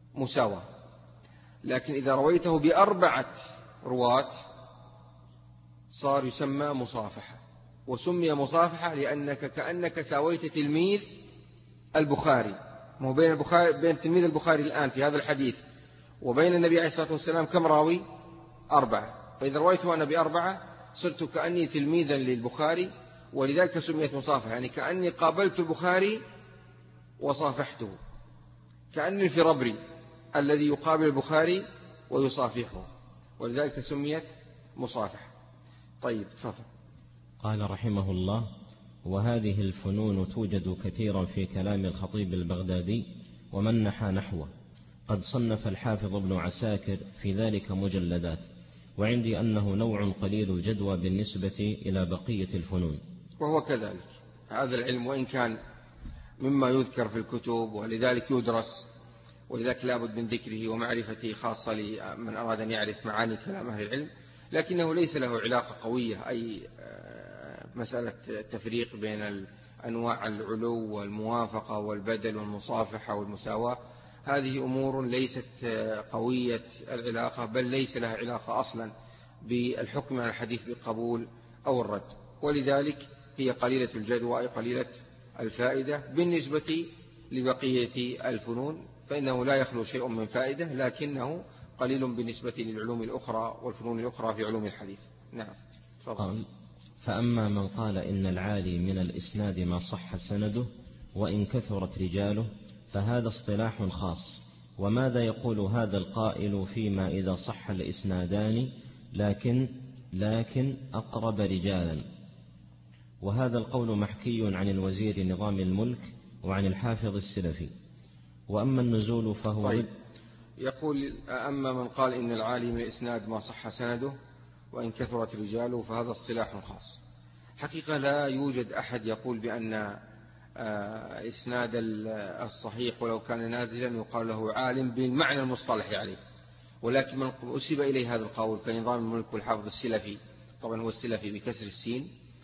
مساواة. لكن إذا رويته بأربعة رواة صار يسمى مصافحة. وسمي مصافحة لأنك كأنك ساويت تلميذ البخاري. مو بين البخاري بين تلميذ البخاري الآن في هذا الحديث وبين النبي عليه الصلاة والسلام كم راوي؟ أربعة. فإذا رويت أنا بأربعة صرت كأني تلميذا للبخاري، ولذلك سميت مصافحة، يعني كأني قابلت البخاري وصافحته، كأني الفربري الذي يقابل البخاري ويصافحه، ولذلك سميت مصافحة. طيب تفضل. قال رحمه الله: وهذه الفنون توجد كثيرا في كلام الخطيب البغدادي ومن نحى نحوه، قد صنف الحافظ ابن عساكر في ذلك مجلدات، وعندي أنه نوع قليل الجدوى بالنسبة إلى بقية الفنون. وهو كذلك، هذا العلم وإن كان مما يذكر في الكتب ولذلك يدرس، ولذلك لابد من ذكره ومعرفته خاصة لمن أراد أن يعرف معاني كلام أهل العلم، لكنه ليس له علاقة قوية، أي مسألة التفريق بين أنواع العلو والموافقة والبدل والمصافحة والمساواة، هذه أمور ليست قوية العلاقة، بل ليس لها علاقة أصلا بالحكم على الحديث بالقبول أو الرد، ولذلك هي قليلة الجدوى أي قليلة الفائدة بالنسبة لبقية الفنون، فإنه لا يخلو شيء من فائدة، لكنه قليل بالنسبة للعلوم الأخرى والفنون الأخرى في علوم الحديث. نعم تفضل. فأما من قال إن العالي من الإسناد ما صح سنده وإن كثرت رجاله فهذا اصطلاح خاص. وماذا يقول هذا القائل فيما إذا صح الإسنادان لكن لكن أقرب رجالا؟ وهذا القول محكي عن الوزير نظام الملك وعن الحافظ السلفي. وأما النزول فهو طيب. يقول: أما من قال إن العالي من الإسناد ما صح سنده وإن كثرت رجاله فهذا اصطلاح خاص. حقيقة لا يوجد أحد يقول بأن إسناد الصحيح ولو كان نازلا يقال له عالم بالمعنى المصطلح عليه، ولكن من أسب إليه هذا القول كنظام الملك والحافظ السلفي، طبعا هو السلفي بكسر السين،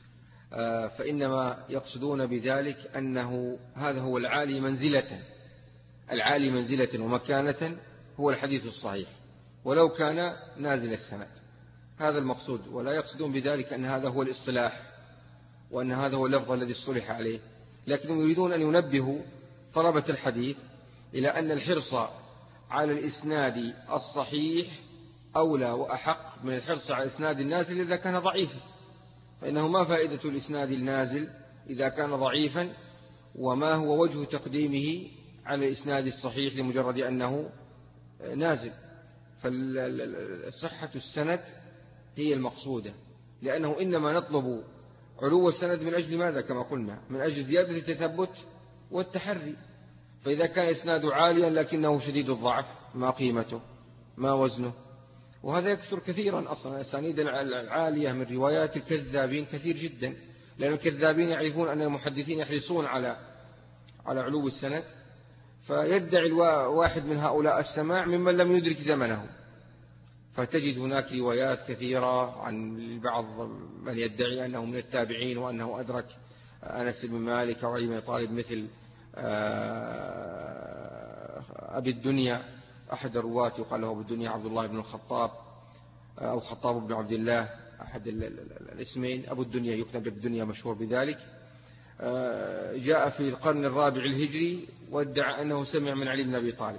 فإنما يقصدون بذلك أنه هذا هو العالي منزلة، العالي منزلة ومكانة هو الحديث الصحيح ولو كان نازل السند، هذا المقصود. ولا يقصدون بذلك أن هذا هو الاصطلاح وأن هذا هو اللفظ الذي اصطلح عليه، لكنهم يريدون أن ينبهوا طلبة الحديث إلى أن الحرص على الإسناد الصحيح أولى وأحق من الحرص على الإسناد النازل إذا كان ضعيفا، فإنه ما فائدة الإسناد النازل إذا كان ضعيفا، وما هو وجه تقديمه على الإسناد الصحيح لمجرد أنه نازل؟ فالصحة السند هي المقصودة، لأنه إنما نطلب علو السند من أجل ماذا؟ كما قلنا من أجل زيادة التثبت والتحري. فإذا كان إسناد عاليا لكنه شديد الضعف، ما قيمته؟ ما وزنه؟ وهذا يكثر كثيرا أصلا. الأسانيد العالية من روايات الكذابين كثير جدا، لأن الكذابين يعرفون أن المحدثين يحرصون على على علو السند، فيدعي الواحد من هؤلاء السماع ممن لم يدرك زمنه، فتجد هناك روايات كثيرة عن بعض من يدعي أنه من التابعين وأنه أدرك أنس بن مالك وعلي بن طالب، مثل أبي الدنيا أحد الرواة يقال له أبو الدنيا عبد الله بن الخطاب أو خطاب بن عبد الله، أحد الاسمين. أبو الدنيا يكنى بالدنيا، مشهور بذلك. جاء في القرن الرابع الهجري وادعى أنه سمع من علي بن أبي طالب،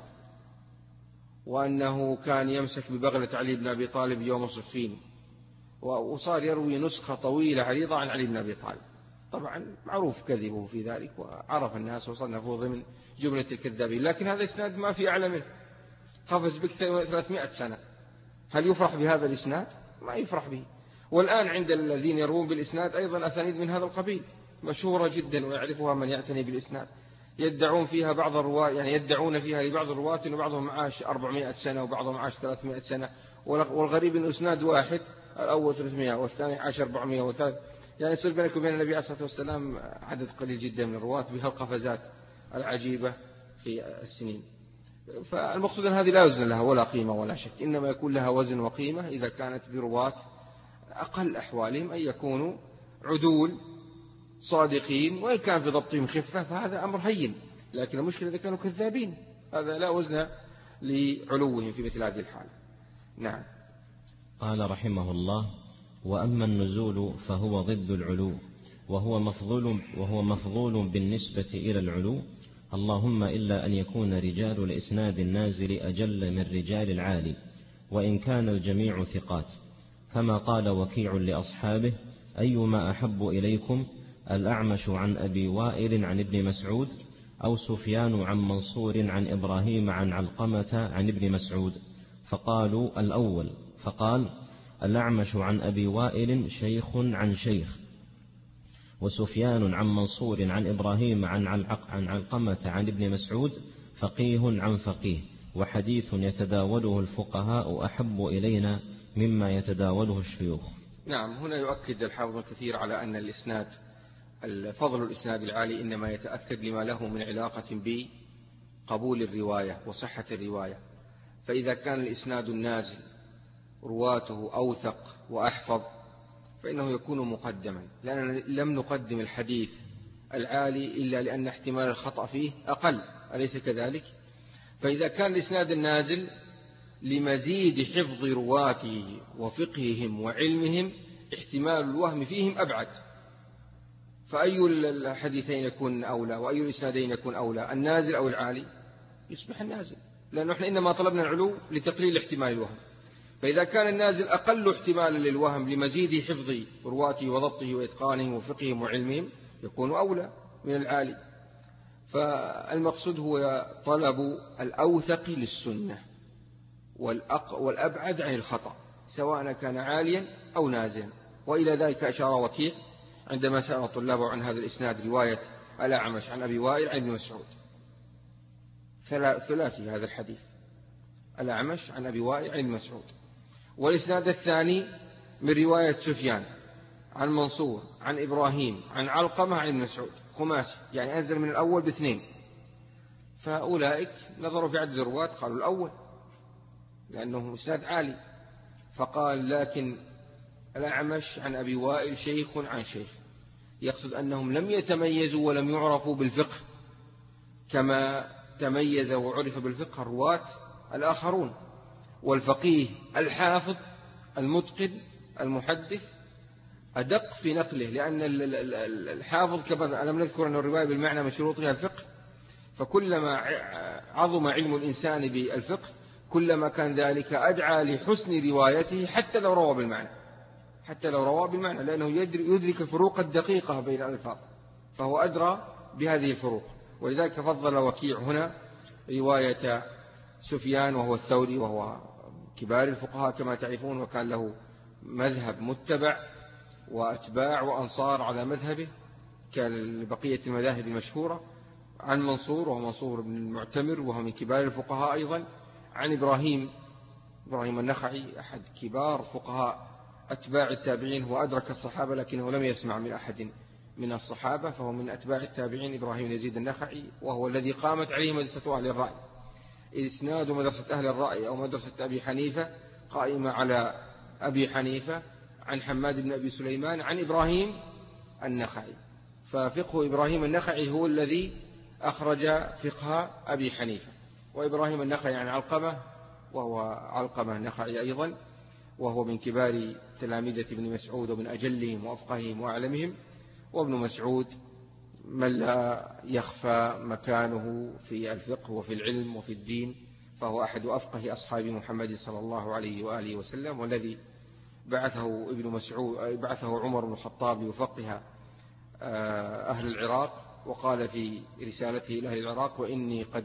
وأنه كان يمسك ببغلة علي بن أبي طالب يوم صفين، وصار يروي نسخة طويلة عريضة عن علي بن أبي طالب. طبعا معروف كذبه في ذلك وعرف الناس وصنفوه ضمن جملة الكذابين، لكن هذا الإسناد ما في أعلى منه، قفز بك ثلاثمائة سنة. هل يفرح بهذا الإسناد؟ ما يفرح به. والآن عند الذين يروون بالإسناد أيضا أسانيد من هذا القبيل مشهورة جدا ويعرفها من يعتني بالإسناد، يدعون فيها بعض الرواة، يعني يدعون فيها لبعض الرواة أن بعضهم معاش أربعمائة سنة وبعضهم معاش ثلاثمائة سنة، والغريب أن إسناد واحد الأول ثلاثمائة والثاني عشر أربعمائة والثالث، يعني يصير بينك وبين النبي عليه الصلاة والسلام عدد قليل جدا من الرواة بهالقفزات العجيبة في السنين. فالمقصود أن هذه لا وزن لها ولا قيمة ولا شك، إنما يكون لها وزن وقيمة إذا كانت برواة أقل أحوالهم أن يكونوا عدول صادقين، وإن كان في ضبطهم خفة فهذا أمر هين، لكن المشكلة إذا كانوا كذابين هذا لا وزن لعلوهم في مثل هذه الحالة. نعم. قال رحمه الله: وأما النزول فهو ضد العلو، وهو مفضول, وهو مفضول بالنسبة إلى العلو، اللهم إلا أن يكون رجال الإسناد النازل أجل من رجال العالي، وإن كان الجميع ثقات، كما قال وكيع لأصحابه: أيما أحب إليكم، الأعمش عن أبي وائل عن ابن مسعود، أو سفيان عن منصور عن إبراهيم عن علقمة عن ابن مسعود؟ فقالوا: الأول. فقال: الأعمش عن أبي وائل شيخ عن شيخ، وسفيان عن منصور عن إبراهيم عن علقمة عن ابن مسعود فقيه عن فقيه، وحديث يتداوله الفقهاء أحب إلينا مما يتداوله الشيوخ. نعم، هنا يؤكد الحافظ الكثير على أن الإسناد فضل الإسناد العالي إنما يتأكد لما له من علاقة بقبول الرواية وصحة الرواية. فإذا كان الإسناد النازل رواته أوثق وأحفظ فإنه يكون مقدما، لأننا لم نقدم الحديث العالي إلا لأن احتمال الخطأ فيه أقل، أليس كذلك؟ فإذا كان الإسناد النازل لمزيد حفظ رواته وفقههم وعلمهم احتمال الوهم فيهم أبعد، فأي الحديثين يكون أولى وأي الإسنادين يكون أولى، النازل أو العالي؟ يصبح النازل، لأنه احنا إنما طلبنا العلو لتقليل احتمال الوهم. فإذا كان النازل أقل احتمالا للوهم لمزيد حفظ رواته وضبطه وإتقانهم وفقههم وعلمهم يكون أولى من العالي. فالمقصود هو طلب الأوثق للسنة والأبعد عن الخطأ، سواء كان عاليا أو نازلا. وإلى ذلك أشار وكيع عندما سأل طلابه عن هذا الإسناد رواية الأعمش عن أبي وائل عن ابن مسعود، ثلاثي هذا الحديث، الأعمش عن أبي وائل عن ابن مسعود. والإسناد الثاني من رواية سفيان عن منصور عن إبراهيم عن علقمة عن ابن مسعود، خماسي، يعني أنزل من الأول باثنين. فأولئك نظروا في عدد الرواة قالوا الأول لأنه إسناد عالي. فقال: لكن الأعمش عن أبي وائل شيخ عن شيخ، يقصد أنهم لم يتميزوا ولم يعرفوا بالفقه كما تميز وعرف بالفقه الرواة الآخرون. والفقيه الحافظ المتقن المحدث أدق في نقله، لأن الحافظ كما ألم نذكر أن الرواية بالمعنى من شروطها الفقه، فكلما عظم علم الإنسان بالفقه كلما كان ذلك أدعى لحسن روايته حتى لو روى بالمعنى، حتى لو روى بالمعنى، لأنه يدرك الفروق الدقيقة بين الألفاظ، فهو أدرى بهذه الفروق. ولذلك فضل وكيع هنا رواية سفيان وهو الثوري، وهو كبار الفقهاء كما تعرفون، وكان له مذهب متبع وأتباع وأنصار على مذهبه كبقية المذاهب المشهورة، عن منصور وهو منصور بن المعتمر وهو من كبار الفقهاء أيضا، عن إبراهيم إبراهيم النخعي أحد كبار فقهاء أتباع التابعين، هو أدرك الصحابة لكنه لم يسمع من أحد من الصحابة، فهو من أتباع التابعين إبراهيم يزيد النخعي، وهو الذي قامت عليه مدرسة أهل الرأي. إسناد مدرسة أهل الرأي أو مدرسة أبي حنيفة قائمة على أبي حنيفة عن حماد بن أبي سليمان عن إبراهيم النخعي، ففقه إبراهيم النخعي هو الذي أخرج فقه أبي حنيفة. وإبراهيم النخعي عن علقمة، وهو علقمة النخعي أيضا، وهو من كبار تلامذة ابن مسعود ومن أجلهم وأفقههم وأعلمهم. وابن مسعود من لا يخفى مكانه في الفقه وفي العلم وفي الدين، فهو أحد أفقه أصحاب محمد صلى الله عليه وآله وسلم، والذي بعثه ابن مسعود بعثه عمر بن الخطاب ليفقه أهل العراق، وقال في رسالته إلى أهل العراق: وإني قد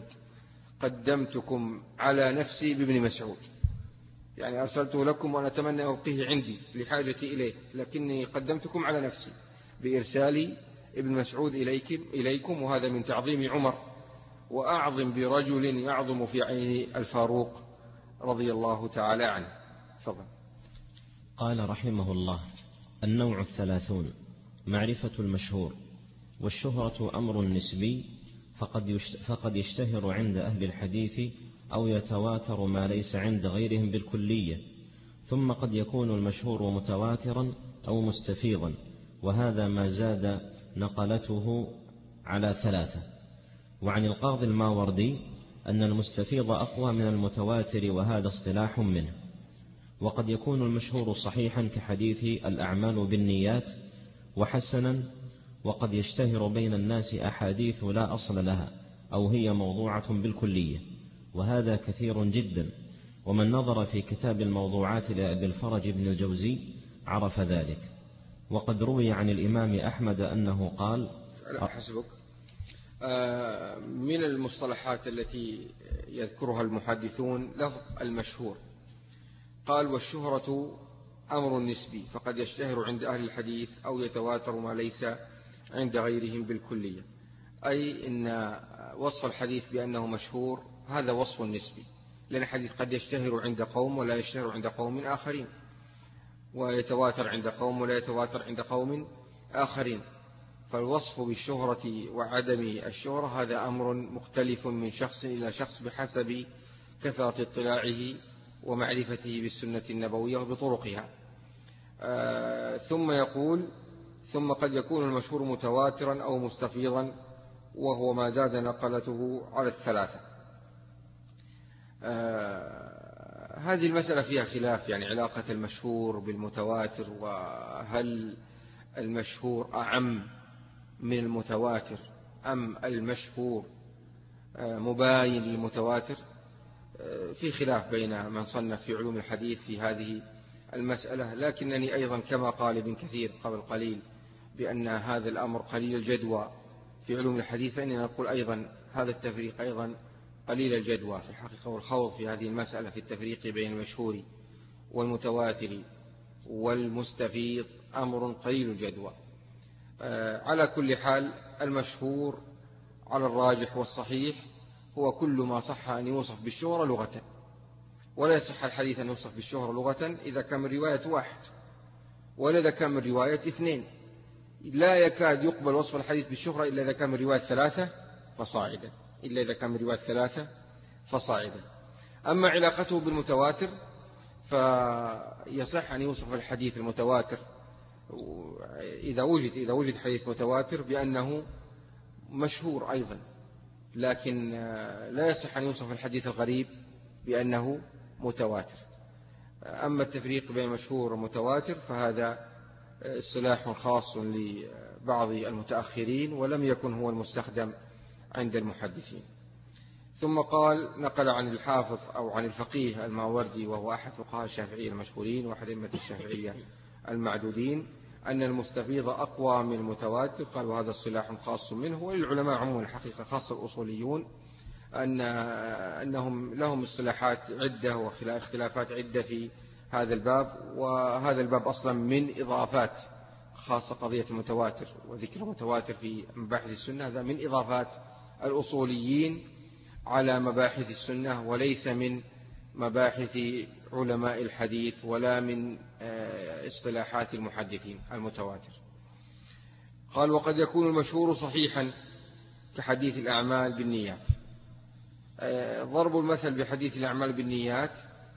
قدمتكم على نفسي بابن مسعود، يعني أرسلته لكم وأنا أتمنى أبقيه عندي لحاجتي إليه، لكني قدمتكم على نفسي بإرسال ابن مسعود إليكم, إليكم وهذا من تعظيم عمر، وأعظم برجل يعظم في عين الفاروق رضي الله تعالى عنه. فضل. قال رحمه الله: النوع الثلاثون: معرفة المشهور. والشهرة أمر نسبي، فقد فقد يشتهر عند أهل الحديث أو يتواتر ما ليس عند غيرهم بالكلية، ثم قد يكون المشهور متواترا أو مستفيضا، وهذا ما زاد نقلته على ثلاثة. وعن القاضي الماوردي أن المستفيض أقوى من المتواتر، وهذا اصطلاح منه. وقد يكون المشهور صحيحا كحديث الأعمال بالنيات، وحسنا وقد يشتهر بين الناس أحاديث لا أصل لها أو هي موضوعة بالكلية، وهذا كثير جدا، ومن نظر في كتاب الموضوعات لأبي الفرج بن الجوزي عرف ذلك. وقد روي عن الإمام أحمد أنه قال: حسبك. من المصطلحات التي يذكرها المحدثون لفظ المشهور، قال: والشهرة أمر نسبي، فقد يشتهر عند أهل الحديث أو يتواتر ما ليس عند غيرهم بالكلية، أي إن وصف الحديث بأنه مشهور هذا وصف نسبي، لأن الحديث قد يشتهر عند قوم ولا يشتهر عند قوم آخرين، ويتواتر عند قوم ولا يتواتر عند قوم آخرين. فالوصف بالشهرة وعدم الشهرة هذا أمر مختلف من شخص إلى شخص بحسب كثرة اطلاعه ومعرفته بالسنة النبوية وبطرقها. آه ثم يقول: ثم قد يكون المشهور متواترا أو مستفيضا، وهو ما زاد نقلته على الثلاثة. آه هذه المسألة فيها خلاف، يعني علاقة المشهور بالمتواتر، وهل المشهور أعم من المتواتر أم المشهور مباين للمتواتر. في خلاف بين من صنف في علوم الحديث في هذه المسألة، لكنني أيضا كما قال ابن كثير قبل قليل بأن هذا الأمر قليل الجدوى في علوم الحديث، فإننا نقول أيضا هذا التفريق أيضا قليل الجدوى في الحقيقة، والخوض في هذه المسألة في التفريق بين المشهور والمتواتر والمستفيض أمر قليل الجدوى. على كل حال المشهور على الراجح والصحيح هو كل ما صح أن يوصف بالشهرة لغة، ولا يصح الحديث أن يوصف بالشهرة لغة إذا كان من رواية واحد، ولا إذا كان من رواية اثنين. لا يكاد يقبل وصف الحديث بالشهرة إلا إذا كان من رواية ثلاثة فصاعدا إلا إذا كان من رواية ثلاثة فصاعدا. أما علاقته بالمتواتر فيصح أن يوصف الحديث المتواتر إذا وجد إذا وجد حديث متواتر بأنه مشهور أيضا، لكن لا يصح أن يوصف الحديث الغريب بأنه متواتر. أما التفريق بين مشهور ومتواتر فهذا سلاح خاص لبعض المتأخرين، ولم يكن هو المستخدم عند المحدثين. ثم قال: نقل عن الحافظ أو عن الفقيه الماوردي، وهو أحد فقهاء الشافعية المشهورين وأحد أئمة الشافعية المعدودين، أن المستفيض أقوى من المتواتر. قال: وهذا الصلاح خاص منه، وللعلماء عموما الحقيقة خاصة الأصوليون أن أنهم لهم اصطلاحات عدة واختلافات عدة في هذا الباب، وهذا الباب أصلا من إضافات، خاصة قضية المتواتر وذكر المتواتر في مباحث السنة، هذا من إضافات الأصوليين على مباحث السنة، وليس من مباحث علماء الحديث ولا من اصطلاحات المحدثين المتواتر. قال: وقد يكون المشهور صحيحا كحديث الأعمال بالنيات. ضرب المثل بحديث الأعمال بالنيات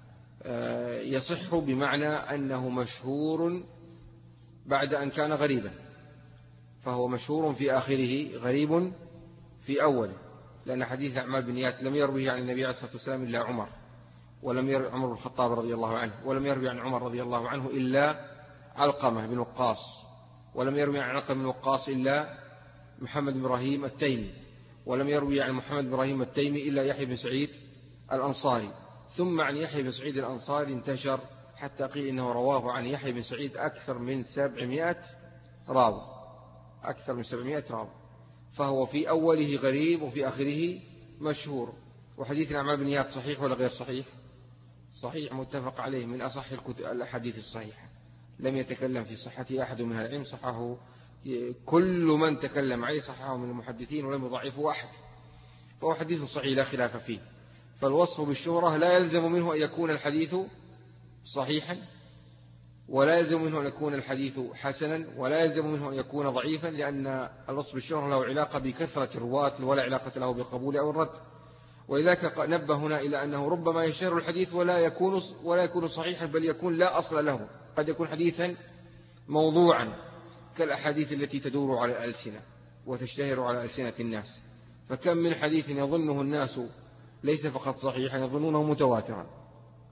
يصح بمعنى أنه مشهور بعد أن كان غريبا، فهو مشهور في آخره غريب في أوله، لأن حديث الأعمال بالنيات لم يروه عن النبي عليه الصلاة والسلام إلا عمر، ولم يروي عمر بن الخطاب رضي الله عنه، ولم يروي عن عمر رضي الله عنه إلا علقمة بن وقاص، ولم يروي عن علقمة بن وقاص إلا محمد بن إبراهيم التيمي، ولم يروي عن محمد بن إبراهيم التيمي إلا يحيى بن سعيد الأنصاري. ثم عن يحيى بن سعيد الأنصاري انتشر حتى قيل إنه رواه عن يحيى بن سعيد أكثر من سبعمائة راوي، أكثر من سبعمائة راوي، فهو في أوله غريب وفي آخره مشهور. وحديث الأعمال بالنيات صحيح ولا غير صحيح؟ صحيح، متفق عليه، من أصح الأحاديث الصحيحة، لم يتكلم في صحته أحد من أهل العلم، صححه كل من تكلم عليه، صححه من المحدثين ولم يضعفه أحد، فهو حديث صحيح لا خلاف فيه. فالوصف بالشهرة لا يلزم منه أن يكون الحديث صحيحا، ولا يلزم منه أن يكون الحديث حسنا، ولا يلزم منه أن يكون ضعيفا، لأن الوصف بالشهرة له علاقة بكثرة الرواة ولا علاقة له بالقبول أو الرد. ولذلك نبه هنا إلى أنه ربما يشهر الحديث ولا يكون ولا يكون صحيحا، بل يكون لا أصل له، قد يكون حديثا موضوعا كالأحاديث التي تدور على الألسنة وتشتهر على ألسنة الناس. فكم من حديث يظنه الناس ليس فقط صحيحا، يظنونه متواترا،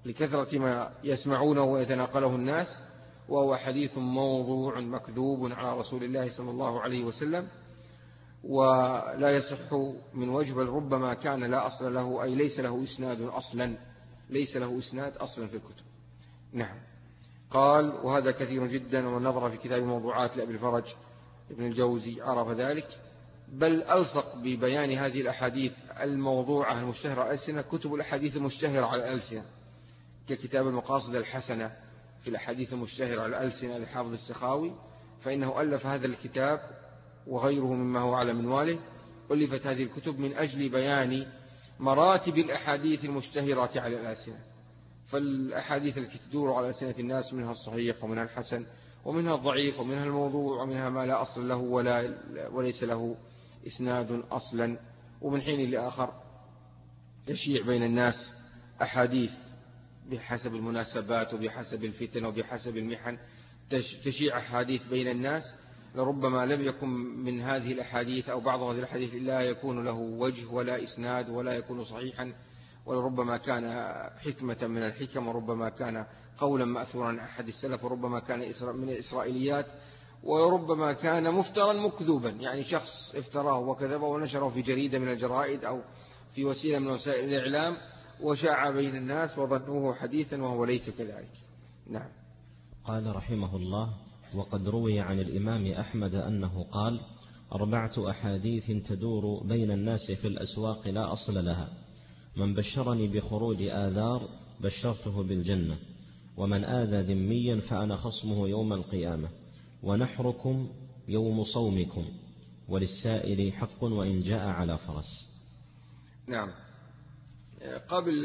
لكثرة ما يسمعونه ويتناقله الناس، وهو حديث موضوع مكذوب على رسول الله صلى الله عليه وسلم، ولا يصح من وجه، بل ربما كان لا أصل له، أي ليس له إسناد أصلا، ليس له إسناد أصلا في الكتب. نعم. قال: وهذا كثير جدا، ومن نظر في كتاب الموضوعات لأبي الفرج ابن الجوزي عرف ذلك، بل ألصق ببيان هذه الأحاديث الموضوعة المشتهرة على الألسنة كتب الأحاديث المشتهرة على الألسنة، ككتاب المقاصد الحسنة في الأحاديث المشتهرة على الألسنة للحافظ السخاوي، فإنه ألف هذا الكتاب وغيره مما هو على منواله. ألفت هذه الكتب من أجل بيان مراتب الأحاديث المشتهرة على الألسنة، فالأحاديث التي تدور على ألسنة الناس منها الصحيح ومنها الحسن ومنها الضعيف ومنها الموضوع ومنها ما لا أصل له ولا وليس له إسناد أصلا. ومن حين لآخر تشيع بين الناس أحاديث بحسب المناسبات وبحسب الفتن وبحسب المحن، تشيع أحاديث بين الناس لربما لم يكن من هذه الأحاديث أو بعض هذه الأحاديث لا يكون له وجه ولا إسناد ولا يكون صحيحا، ولربما كان حكمة من الحكم، وربما كان قولا مأثورا عن أحد السلف، وربما كان من الإسرائيليات، وربما كان مفترا مكذوبا، يعني شخص افتراه وكذبه ونشره في جريدة من الجرائد أو في وسيلة من وسائل الإعلام وشاع بين الناس وظنوه حديثا وهو ليس كذلك. نعم. قال رحمه الله: وقد روي عن الإمام أحمد أنه قال: أربعة أحاديث تدور بين الناس في الأسواق لا أصل لها، من بشرني بخروج آذار بشرته بالجنة، ومن آذى ذميا فأنا خصمه يوم القيامة، ونحركم يوم صومكم، وللسائل حق وإن جاء على فرس. نعم. قبل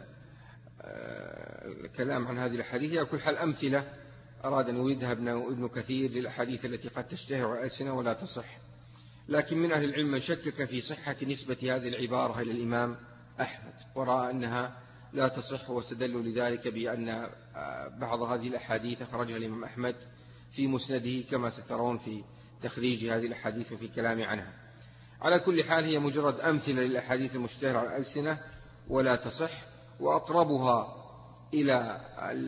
الكلام عن هذه الحديث على كل حال أمثلة أراد أن يريدها ابن كثير للأحاديث التي قد تشتهر على الألسنة ولا تصح، لكن من أهل العلم من شكك في صحة نسبة هذه العبارة إلى الإمام أحمد ورأى أنها لا تصح، واستدلوا لذلك بأن بعض هذه الأحاديث أخرجها الإمام أحمد في مسنده كما سترون في تخريج هذه الأحاديث وفي كلام عنها. على كل حال هي مجرد أمثلة للأحاديث المشتهرة على الألسنة ولا تصح، وأقربها إلى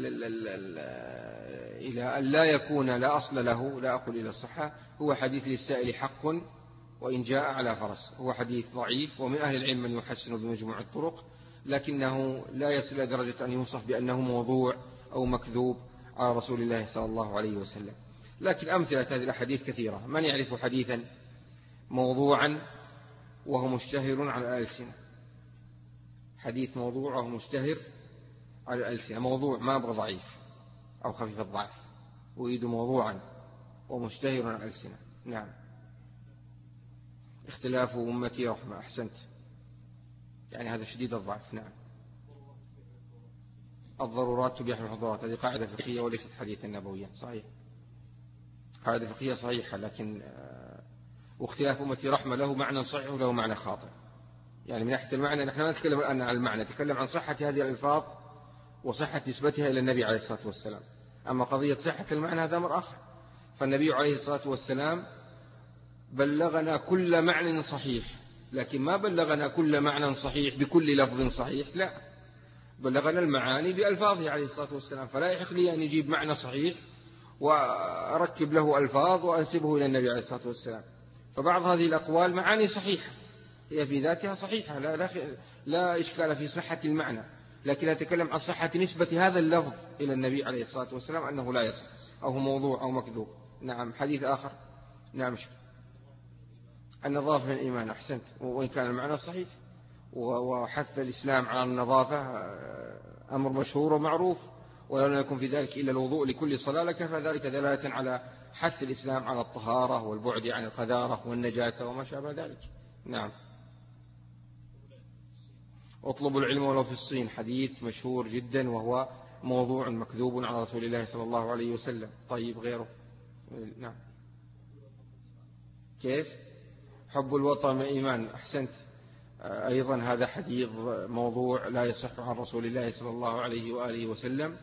إلى أن لا يكون لا أصل له، لا أقول إلى الصحة، هو حديث للسائل حق وإن جاء على فرس. هو حديث ضعيف، ومن أهل العلم من يحسن بمجموع الطرق، لكنه لا يصل إلى درجة أن يوصف بأنه موضوع أو مكذوب على رسول الله صلى الله عليه وسلم. لكن أمثلة هذه الأحاديث كثيرة. من يعرف حديثا موضوعا وهو مشتهر على الألسنة؟ حديث موضوع وهو مشتهر على الألسنة، موضوع ما أبغى ضعيف أو خفيف الضعف، أريد موضوعا ومشتهر على الألسنة. نعم. اختلاف أمتي رحمة. أحسنت، يعني هذا شديد الضعف. نعم. الضرورات تبيح المحظورات، هذه قاعدة فقهية وليست حديثا نبويا. صحيح، قاعدة فقهية صحيحة، لكن واختلاف أمتي رحمة له معنى صحيح وله معنى خاطئ. يعني من ناحية المعنى نحن ما نتكلم الآن عن المعنى، نتكلم عن صحة هذه الألفاظ وصحة نسبتها إلى النبي عليه الصلاة والسلام. أما قضية صحة المعنى هذا أمر آخر، فالنبي عليه الصلاة والسلام بلغنا كل معنى صحيح، لكن ما بلغنا كل معنى صحيح بكل لفظ صحيح، لا، بلغنا المعاني بألفاظه عليه الصلاة والسلام. فلا يحق لي أن يجيب معنى صحيح وأركب له ألفاظ وأنسبه إلى النبي عليه الصلاة والسلام. فبعض هذه الأقوال معاني صحيحة، هي في ذاتها صحيحة، لا, لا, لا إشكال في صحة المعنى، لكن أتكلم عن صحة نسبة هذا اللفظ إلى النبي عليه الصلاة والسلام أنه لا يصح أو هو موضوع أو مكذوب. نعم. حديث آخر. نعم. النظافة من الإيمان. أحسنت، وإن كان المعنى صحيح، وحث الإسلام على النظافة أمر مشهور ومعروف، ولو لم يكن في ذلك إلا الوضوء لكل صلاة لكفى ذلك دلالة على حث الإسلام على الطهارة والبعد عن القذارة والنجاسة وما شابه ذلك. نعم. اطلبوا العلم ولو في الصين، حديث مشهور جدا وهو موضوع مكذوب على رسول الله صلى الله عليه وسلم. طيب، غيره. نعم. كيف؟ حب الوطن من الإيمان. أحسنت، أيضا هذا حديث موضوع لا يصح عن رسول الله صلى الله عليه وآله وسلم.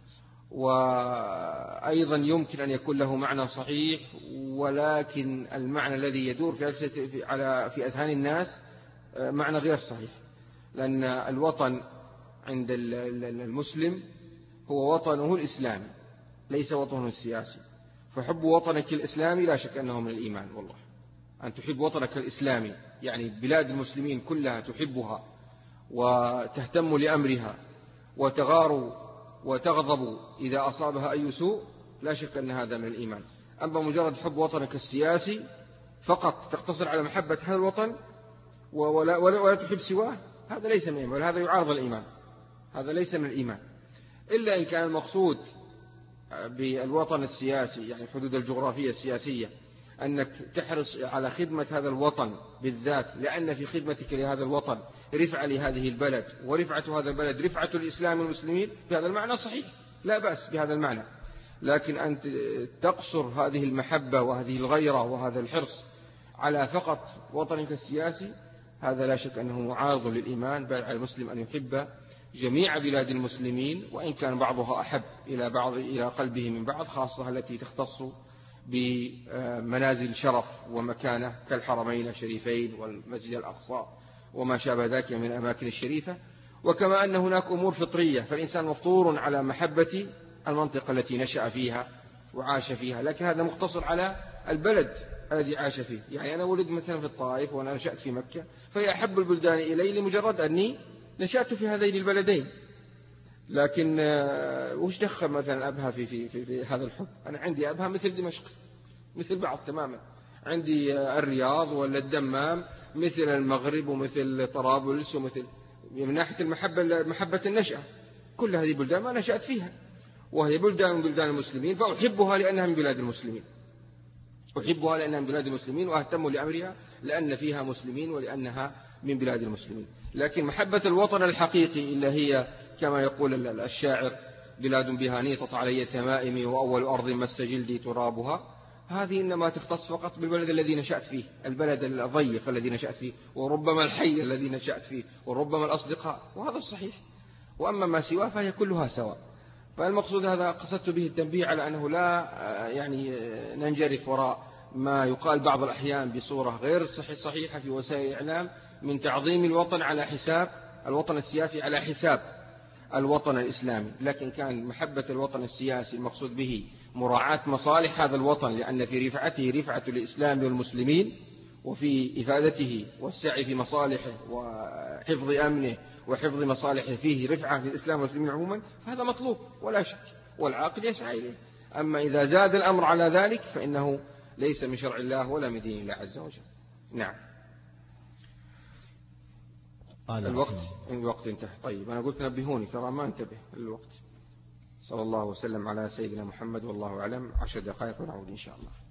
وأيضا يمكن أن يكون له معنى صحيح، ولكن المعنى الذي يدور في على في أذهان الناس معنى غير صحيح، لأن الوطن عند المسلم هو وطنه الإسلامي ليس وطنه السياسي. فحب وطنك الإسلامي لا شك أنه من الإيمان. والله أن تحب وطنك الإسلامي يعني بلاد المسلمين كلها تحبها وتهتم لأمرها وتغار وتغضب إذا أصابها أي سوء، لا شك أن هذا من الإيمان. أما مجرد حب وطنك السياسي فقط تقتصر على محبة هذا الوطن ولا, ولا, ولا تحب سواه، هذا ليس من الإيمان، هذا يعارض الإيمان، هذا ليس من الإيمان. إلا إن كان المقصود بالوطن السياسي يعني الحدود الجغرافية السياسية أنك تحرص على خدمة هذا الوطن بالذات، لأن في خدمتك لهذا الوطن رفعة لهذه البلد، ورفعة هذا البلد رفعة الإسلام والمسلمين، بهذا المعنى صحيح لا بأس بهذا المعنى. لكن أن تقصر هذه المحبة وهذه الغيرة وهذا الحرص على فقط وطنك السياسي، هذا لا شك أنه معارض للإيمان. بل على المسلم أن يحب جميع بلاد المسلمين، وإن كان بعضها أحب إلى بعض إلى قلبه من بعض، خاصة التي تختص بمنازل شرف ومكانة كالحرمين الشريفين والمسجد الأقصى وما شابه ذلك من الأماكن الشريفة. وكما أن هناك أمور فطرية، فالإنسان مفطور على محبة المنطقة التي نشأ فيها وعاش فيها، لكن هذا مقتصر على البلد الذي عاش فيه. يعني أنا ولد مثلا في الطائف وأنا نشأت في مكة، فهي أحب البلدان إلي لمجرد أني نشأت في هذين البلدين. لكن وش دخل مثلا أبها في, في, في, في هذا الحب؟ أنا عندي أبها مثل دمشق، مثل بعض تماما. عندي الرياض ولا الدمام مثل المغرب ومثل طرابلس، ومثل من ناحية المحبة محبة النشأة. كل هذه بلدان ما نشأت فيها، وهي بلدان من بلدان المسلمين، فأحبها لأنها من بلاد المسلمين، أحبها لأنها من بلاد المسلمين، وأهتم لأمرها لأن فيها مسلمين ولأنها من بلاد المسلمين. لكن محبة الوطن الحقيقي اللي هي كما يقول الشاعر: بلاد بها نيطت علي تمائمي وأول أرض مس جلدي ترابها، هذه إنما تختص فقط بالبلد الذي نشأت فيه، البلد الضيق الذي نشأت فيه، وربما الحي الذي نشأت فيه، وربما الأصدقاء، وهذا الصحيح. وأما ما سواه فهي كلها سواء. فالمقصود هذا قصدت به التنبيه على أنه لا يعني ننجرف وراء ما يقال بعض الأحيان بصورة غير صحيحة في وسائل الإعلام من تعظيم الوطن على حساب الوطن السياسي، على حساب الوطن الإسلامي. لكن كان محبة الوطن السياسي المقصود به مراعاة مصالح هذا الوطن، لأن في رفعته رفعة الإسلام والمسلمين، وفي إفادته والسعي في مصالحه وحفظ أمنه وحفظ مصالحه فيه رفعة للإسلام والمسلمين عموما، فهذا مطلوب ولا شك، والعاقل يسعى إليه. أما إذا زاد الأمر على ذلك فإنه ليس من شرع الله ولا من دين الله عز وجل. نعم. الوقت الوقت انتهى. طيب أنا قلت نبهوني، ترى ما انتبه الوقت. صلى الله وسلم على سيدنا محمد والله أعلم. عشر دقائق ونعود إن شاء الله.